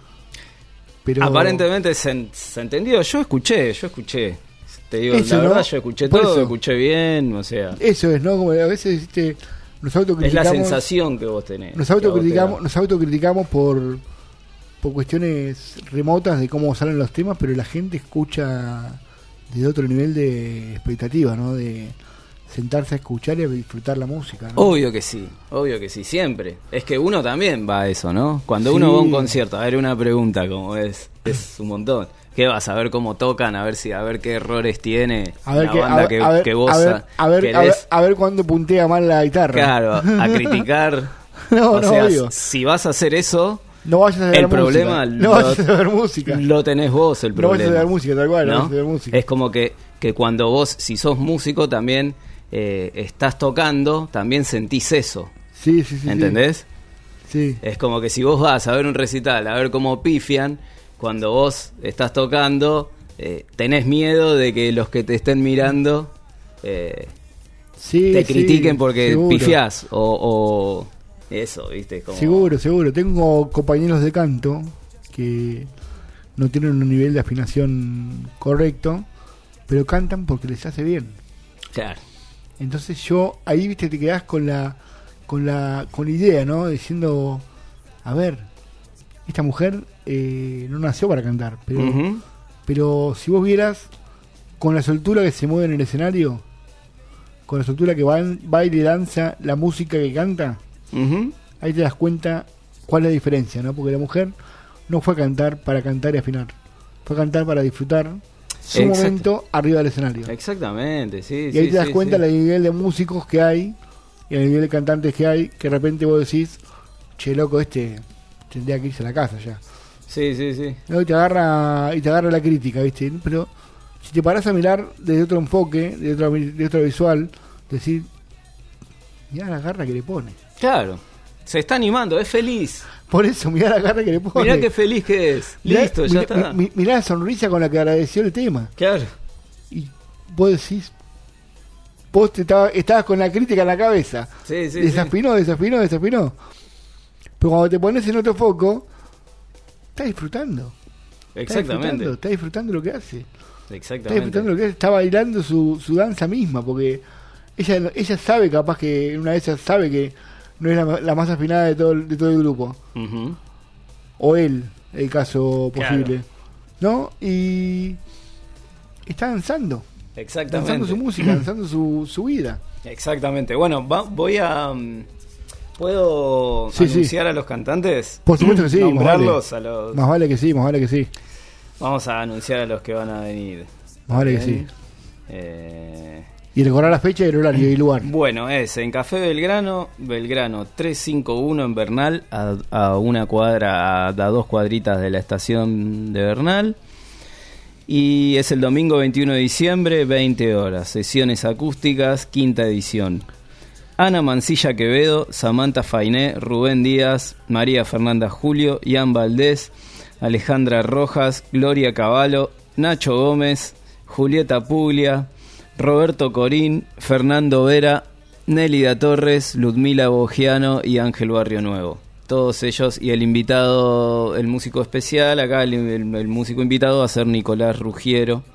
Pero Aparentemente se, en- se entendió. Yo escuché, yo escuché. Te digo, Eso, la verdad, ¿no? yo escuché Por todo, eso. escuché bien, o sea. eso es, ¿no? Como a veces, viste, nos Es la autocriticamos. sensación que vos tenés. Nos que a vos te autocriticamos, da. nos autocriticamos por, por cuestiones remotas de cómo salen los temas, pero la gente escucha desde otro nivel de expectativa, ¿no? De sentarse a escuchar y a disfrutar la música, ¿no? Obvio que sí, obvio que sí, siempre. Es que uno también va a eso, ¿no? Cuando Sí. uno va a un concierto, a ver una pregunta, como es, es un montón. ¿Qué vas a ver cómo tocan? A ver si, a ver qué errores tiene A ver, la que, banda a, ver, que, a, ver, que vos a, ver, a, ver, querés. a ver a ver cuándo puntea mal la guitarra. Claro, a criticar. No, o no, sea, obvio. si vas a hacer eso, No vayas a ver el música. problema No lo, vayas a ver música. lo tenés vos, el No vayas problema. a ver música, tal cual, no ¿no? vayas a ver música. Es como que, que cuando vos, si sos músico, también eh, estás tocando, también sentís eso. Sí, sí, sí. ¿Entendés? Sí. Es como que si vos vas a ver un recital, a ver cómo pifian, cuando vos estás tocando, eh, tenés miedo de que los que te estén mirando eh, Sí, te sí, critiquen porque seguro. pifiás o, o eso, ¿viste? Como... Seguro, seguro. Tengo compañeros de canto que no tienen un nivel de afinación correcto, pero cantan porque les hace bien. Claro. Entonces yo, ahí, viste, te quedás con la... con la con la idea, ¿no? Diciendo, a ver, esta mujer eh, no nació para cantar, pero, uh-huh. pero si vos vieras con la soltura que se mueve en el escenario, con la soltura que va, baila y danza, la música que canta, uh-huh. ahí te das cuenta cuál es la diferencia, ¿no? Porque la mujer no fue a cantar para cantar y afinar, fue a cantar para disfrutar su Exacto. momento arriba del escenario. Exactamente, sí. Y sí, ahí te das sí, cuenta sí. del nivel de músicos que hay y el nivel de cantantes que hay, que de repente vos decís, che, loco, este tendría que irse a la casa ya. Sí, sí, sí. ¿No? Y te agarra, y te agarra la crítica, ¿viste? Pero si te parás a mirar desde otro enfoque, de otro, de otro visual, decir, mirá la garra que le pone. Claro, se está animando, es feliz. Por eso, mirá la garra que le pone. Mirá qué feliz que es. Mirá, Listo, ya mirá, está. Mirá, mirá la sonrisa con la que agradeció el tema. Claro. Y vos decís, vos te estaba, estabas con la crítica en la cabeza. Sí, sí, desafinó, sí. desafinó, desafinó. Pero cuando te pones en otro foco, estás disfrutando. Exactamente. Estás disfrutando, estás disfrutando lo que hace. Exactamente. Está disfrutando lo que hace, está bailando su, su danza misma, porque ella ella sabe, capaz que una de ellas sabe que no es la, la más afinada de todo el, de todo el grupo. Uh-huh. O él, el caso posible. Claro. ¿No? Y está danzando. Exactamente. Danzando su música, danzando su, su vida. Exactamente. Bueno, va, voy a... Um, ¿Puedo sí, anunciar sí. a los cantantes? Por supuesto que sí. Nombrarlos más vale. a los... Más vale que sí, más vale que sí. Vamos a anunciar a los que van a venir. Más vale que sí. Eh... Y recordar la fecha y el horario y el lugar. Bueno, es en Café Belgrano, Belgrano trescientos cincuenta y uno en Bernal, a, a una cuadra, a, a dos cuadritas de la estación de Bernal. Y es el domingo veintiuno de diciembre, veinte horas. Sesiones acústicas, quinta edición. Ana Mancilla Quevedo, Samantha Fainé, Rubén Díaz, María Fernanda Julio, Ian Valdés, Alejandra Rojas, Gloria Cavallo, Nacho Gómez, Julieta Puglia, Roberto Corín, Fernando Vera, Nélida Torres, Ludmila Bogiano y Ángel Barrio Nuevo. Todos ellos, y el invitado, el músico especial, acá el, el, el músico invitado va a ser Nicolás Ruggiero.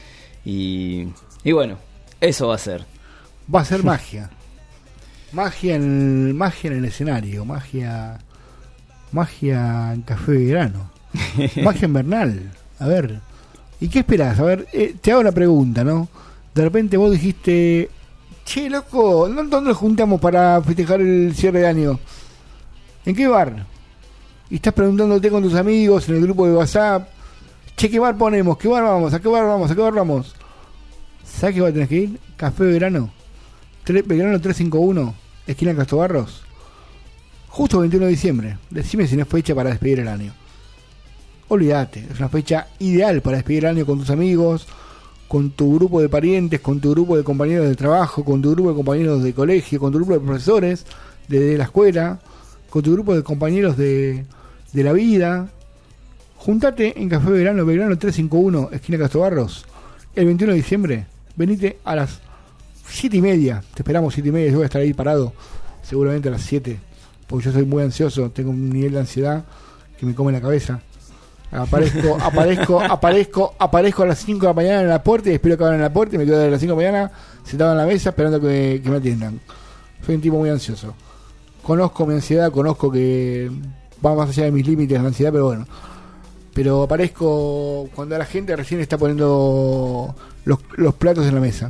Y, y bueno, eso va a ser. Va a ser magia. Magia en, magia en el escenario, magia magia en Café Belgrano, magia en Bernal. A ver, ¿y qué esperás? A ver, eh, te hago una pregunta, ¿no? De repente vos dijiste, che, loco, ¿dónde nos juntamos para festejar el cierre de año? ¿En qué bar? Y estás preguntándote con tus amigos en el grupo de WhatsApp, che, ¿qué bar ponemos? ¿Qué bar vamos? ¿A qué bar vamos? ¿A qué bar vamos? ¿Sabes qué va a tener que ir? Café Belgrano, Belgrano trescientos cincuenta y uno, esquina Castrobarros, justo veintiuno de diciembre. Decime si no es fecha para despedir el año. Olvídate, es una fecha ideal para despedir el año con tus amigos, con tu grupo de parientes, con tu grupo de compañeros de trabajo, con tu grupo de compañeros de colegio, con tu grupo de profesores de, de la escuela, con tu grupo de compañeros de, de la vida. Juntate en Café Belgrano, Belgrano trescientos cincuenta y uno, esquina Castrobarros, el veintiuno de diciembre. Venite a las siete y media, te esperamos siete y media, yo voy a estar ahí parado, seguramente a las siete, porque yo soy muy ansioso, tengo un nivel de ansiedad que me come la cabeza. Aparezco, aparezco, aparezco, aparezco a las cinco de la mañana en la puerta y espero que abran la puerta y me quedo a las cinco de la mañana sentado en la mesa esperando que, que me atiendan. Soy un tipo muy ansioso. Conozco mi ansiedad, conozco que va más allá de mis límites la ansiedad, pero bueno. Pero aparezco cuando la gente recién está poniendo los, los platos en la mesa.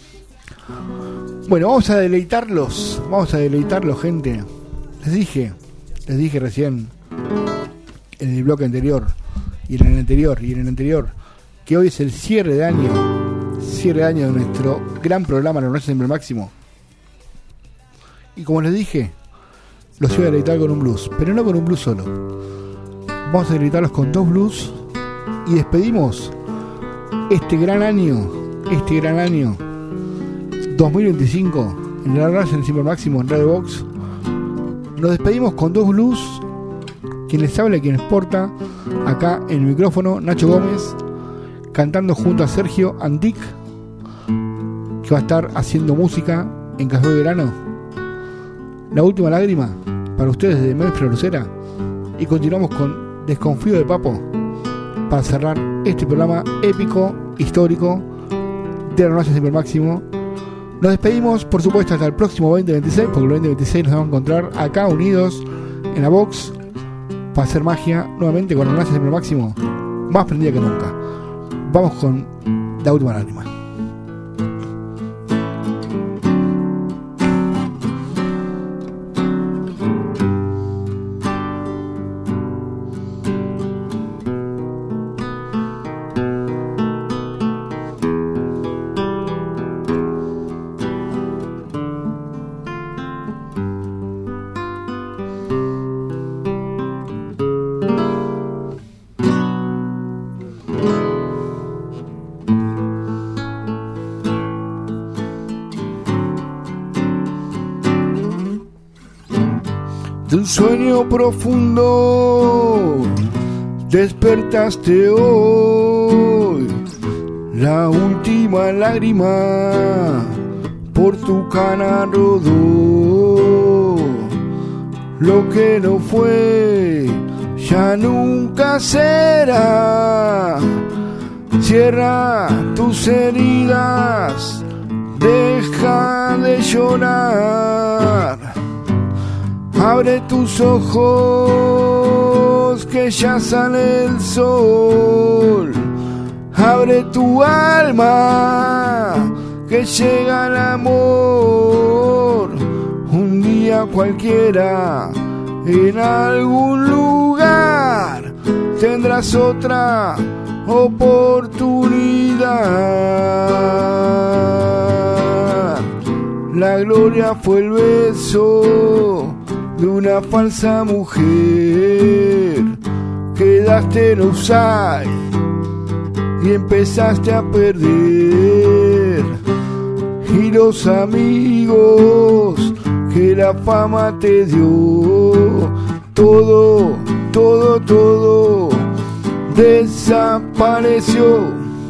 Bueno, vamos a deleitarlos, vamos a deleitarlos, gente. Les dije, les dije recién en el bloque anterior y en el anterior y en el anterior que hoy es el cierre de año, cierre de año de nuestro gran programa La Noche Siempre Máximo. Y como les dije, los voy a deleitar con un blues, pero no con un blues solo. Vamos a deleitarlos con dos blues y despedimos este gran año, este gran año dos mil veinticinco en La Noche Siempre Máximo en Radio Box. Nos despedimos con dos blues. Quien les habla y quien les porta, acá en el micrófono, Nacho Gómez, cantando junto a Sergio Antic, que va a estar haciendo música en Café Belgrano. La última lágrima, para ustedes de Memphis Lucera. Y continuamos con Desconfío de Papo, para cerrar este programa épico, histórico, de La Noche Siempre Máximo, Nos despedimos, por supuesto, hasta el próximo veinte veintiséis, porque el veinte veintiséis nos vamos a encontrar acá unidos en la box para hacer magia nuevamente con Hornalla Siempre al Máximo, más prendida que nunca. Vamos con La Última Lágrima. De un sueño profundo despertaste hoy, la última lágrima por tu cana rodó. Lo que no fue ya nunca será. Cierra tus heridas, deja de llorar. Abre tus ojos que ya sale el sol. Abre tu alma que llega el amor. Un día cualquiera en algún lugar tendrás otra oportunidad. La gloria fue el beso de una falsa mujer. Quedaste en offside y empezaste a perder. Y los amigos que la fama te dio, todo, todo, todo desapareció.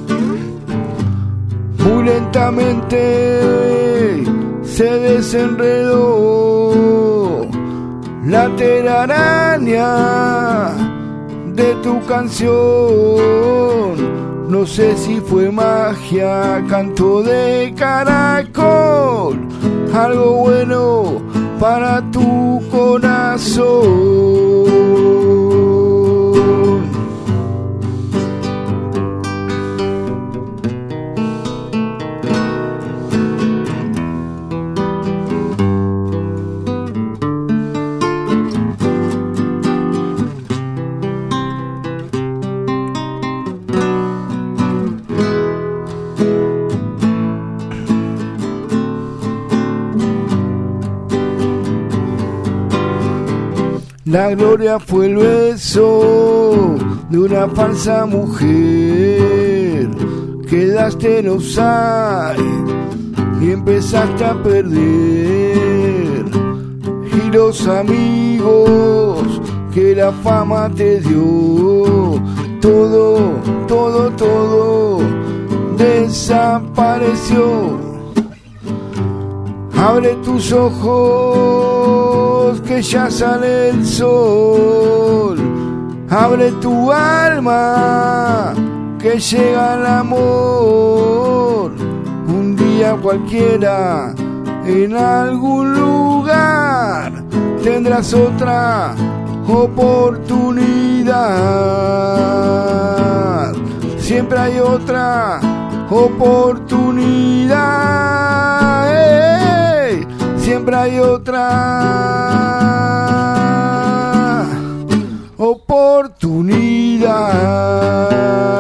Muy lentamente se desenredó la telaraña de tu canción. No sé si fue magia, canto de caracol, algo bueno para tu corazón. La gloria fue el beso de una falsa mujer. Quedaste en offside y empezaste a perder. Y los amigos que la fama te dio, todo, todo, todo desapareció. Abre tus ojos que ya sale el sol. Abre tu alma que llega el amor. Un día cualquiera en algún lugar tendrás otra oportunidad. Siempre hay otra oportunidad. ¡Hey! Siempre hay otra oportunidad.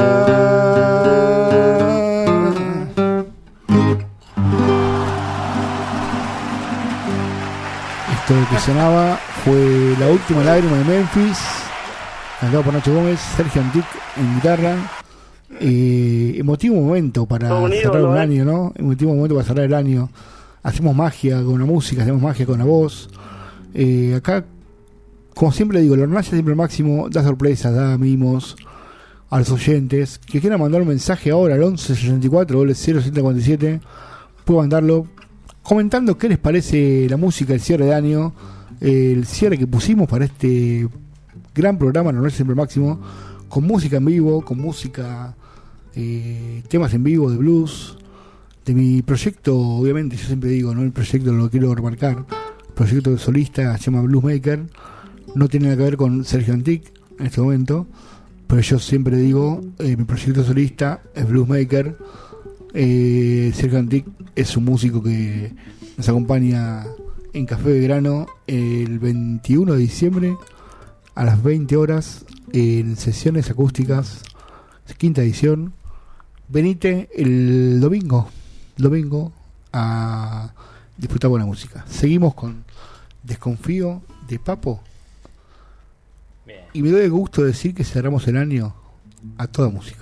Esto que sonaba fue La Última Lágrima de Memphis, cantado por Nacho Gómez, Sergio Antic en guitarra. Eh, emotivo momento para bonito, cerrar un ¿eh? año, ¿no? Emotivo momento para cerrar el año. Hacemos magia con la música, hacemos magia con la voz. Eh, acá, como siempre digo, la Hornalla Siempre al Máximo da sorpresas, da mimos a los oyentes. Que quieran mandar un mensaje ahora al once sesenta y cuatro cero siete cuarenta y siete, pueden mandarlo comentando qué les parece la música, el cierre de año, eh, el cierre que pusimos para este gran programa, la Hornalla Siempre al Máximo, con música en vivo, con música, eh, temas en vivo de blues, de mi proyecto, obviamente, yo siempre digo, ¿no? El proyecto lo quiero remarcar, el proyecto de solista se llama Bluesmaker, no tiene nada que ver con Sergio Antic en este momento, pero yo siempre digo, eh, mi proyecto solista es Bluesmaker. eh, Sergio Antic es un músico que nos acompaña en Café Belgrano el veintiuno de diciembre a las veinte horas en sesiones acústicas, quinta edición. Venite el domingo, domingo a disfrutar buena música. Seguimos con Desconfío de Papo. Bien. Y me doy el gusto de decir que cerramos el año a toda música.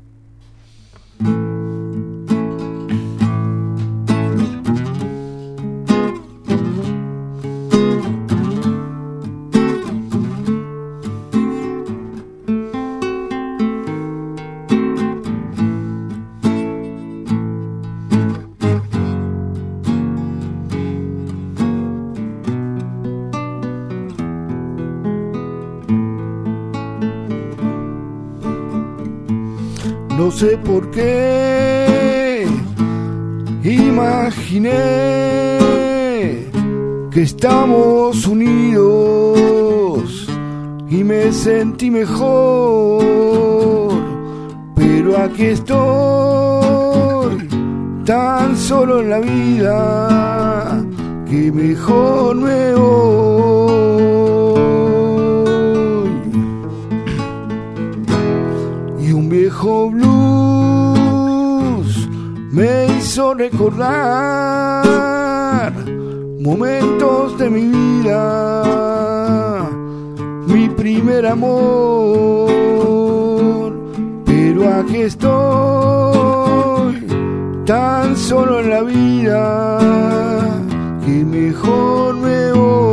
No sé por qué imaginé que estamos unidos y me sentí mejor, pero aquí estoy tan solo en la vida que mejor me voy. Y un viejo blues me hizo recordar momentos de mi vida, mi primer amor, pero aquí estoy tan solo en la vida que mejor me voy.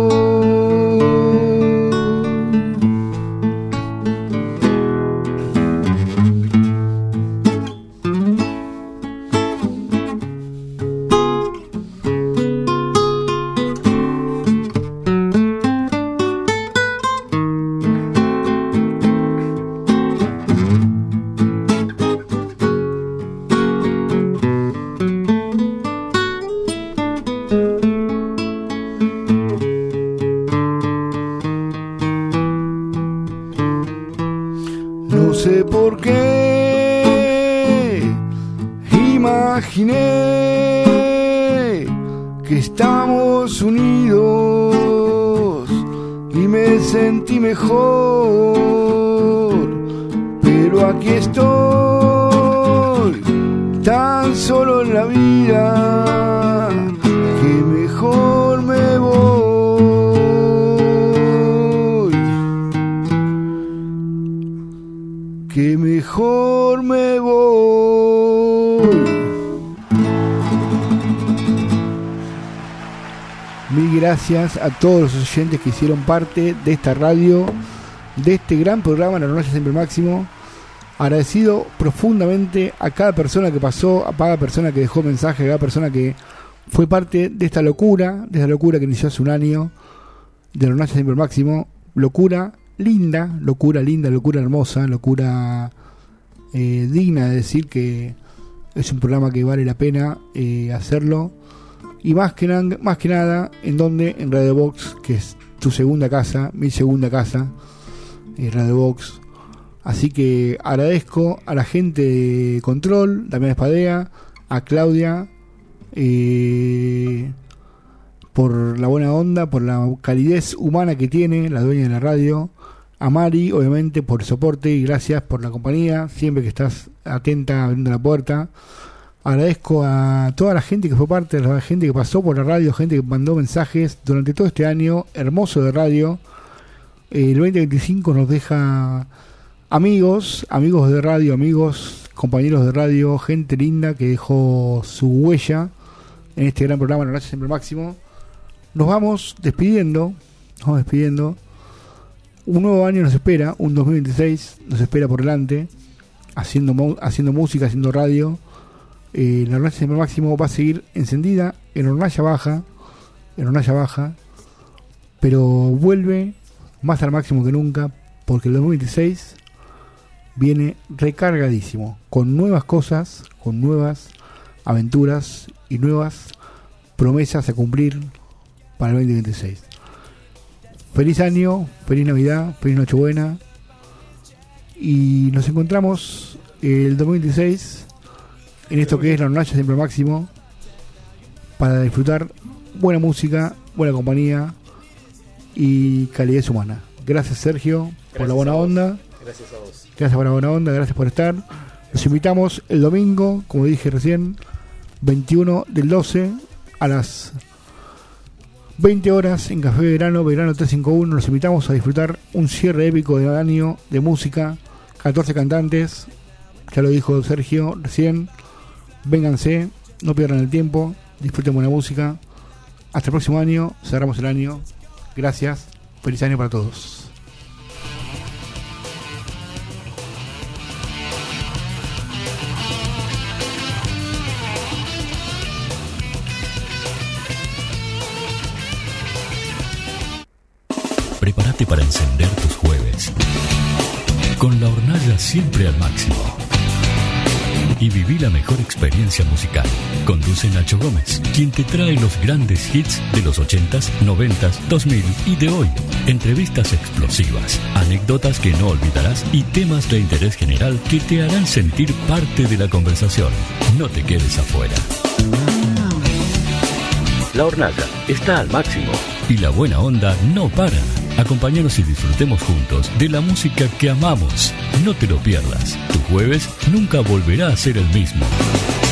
No sé por qué imaginé que estamos unidos y me sentí mejor, pero aquí estoy tan solo en la vida que mejor me voy. Que mejor me voy. Mil gracias a todos los oyentes que hicieron parte de esta radio, de este gran programa La Hornalla Siempre Máximo. Agradecido profundamente a cada persona que pasó, a cada persona que dejó mensaje, a cada persona que fue parte de esta locura, de esta locura que inició hace un año, de La Hornalla Siempre Máximo. Locura linda, locura linda, locura hermosa, locura eh, digna de decir que es un programa que vale la pena eh, hacerlo, y más que, na- más que nada en donde en Radio Box, que es tu segunda casa, mi segunda casa, eh, Radio Box. Así que agradezco a la gente de Control, Damián Espadea, a Claudia eh, por la buena onda, por la calidez humana que tiene, la dueña de la radio. A Mari, obviamente, por el soporte y gracias por la compañía, siempre que estás atenta abriendo la puerta. Agradezco a toda la gente que fue parte, a la gente que pasó por la radio, gente que mandó mensajes durante todo este año hermoso de radio. El veinte veinticinco nos deja amigos, amigos de radio, amigos, compañeros de radio, gente linda que dejó su huella en este gran programa, La Hornalla Siempre Máximo. Nos vamos despidiendo, nos vamos despidiendo. Un nuevo año nos espera, un dos mil veintiséis nos espera por delante, haciendo mo- haciendo música, haciendo radio. Eh, la Hornalla Siempre Máximo va a seguir encendida, en Hornalla Baja, en Hornalla Baja, pero vuelve más al máximo que nunca, porque el dos mil veintiséis viene recargadísimo, con nuevas cosas, con nuevas aventuras y nuevas promesas a cumplir para el veinte veintiséis. Feliz año, feliz Navidad, feliz Nochebuena, y nos encontramos el dos mil veintiséis en esto que es La Hornalla Siempre al Máximo, para disfrutar buena música, buena compañía y calidez humana. Gracias, Sergio, por Gracias la buena onda. Gracias a vos. Gracias por la buena onda, gracias por estar. Los invitamos el domingo, como dije recién, veintiuno del doce a las veinte horas en Café Verano, Verano trescientos cincuenta y uno. Los invitamos a disfrutar un cierre épico del año de música. catorce cantantes, ya lo dijo Sergio recién. Vénganse, no pierdan el tiempo, disfruten buena música. Hasta el próximo año, cerramos el año. Gracias, feliz año para todos. Prepárate para encender tus jueves con la hornalla siempre al máximo y viví la mejor experiencia musical. Conduce Nacho Gómez, quien te trae los grandes hits de los ochentas, noventas, dos mil y de hoy. Entrevistas explosivas, anécdotas que no olvidarás y temas de interés general que te harán sentir parte de la conversación. No te quedes afuera. La hornalla está al máximo y la buena onda no para. Acompáñanos y disfrutemos juntos de la música que amamos. No te lo pierdas. Tu jueves nunca volverá a ser el mismo.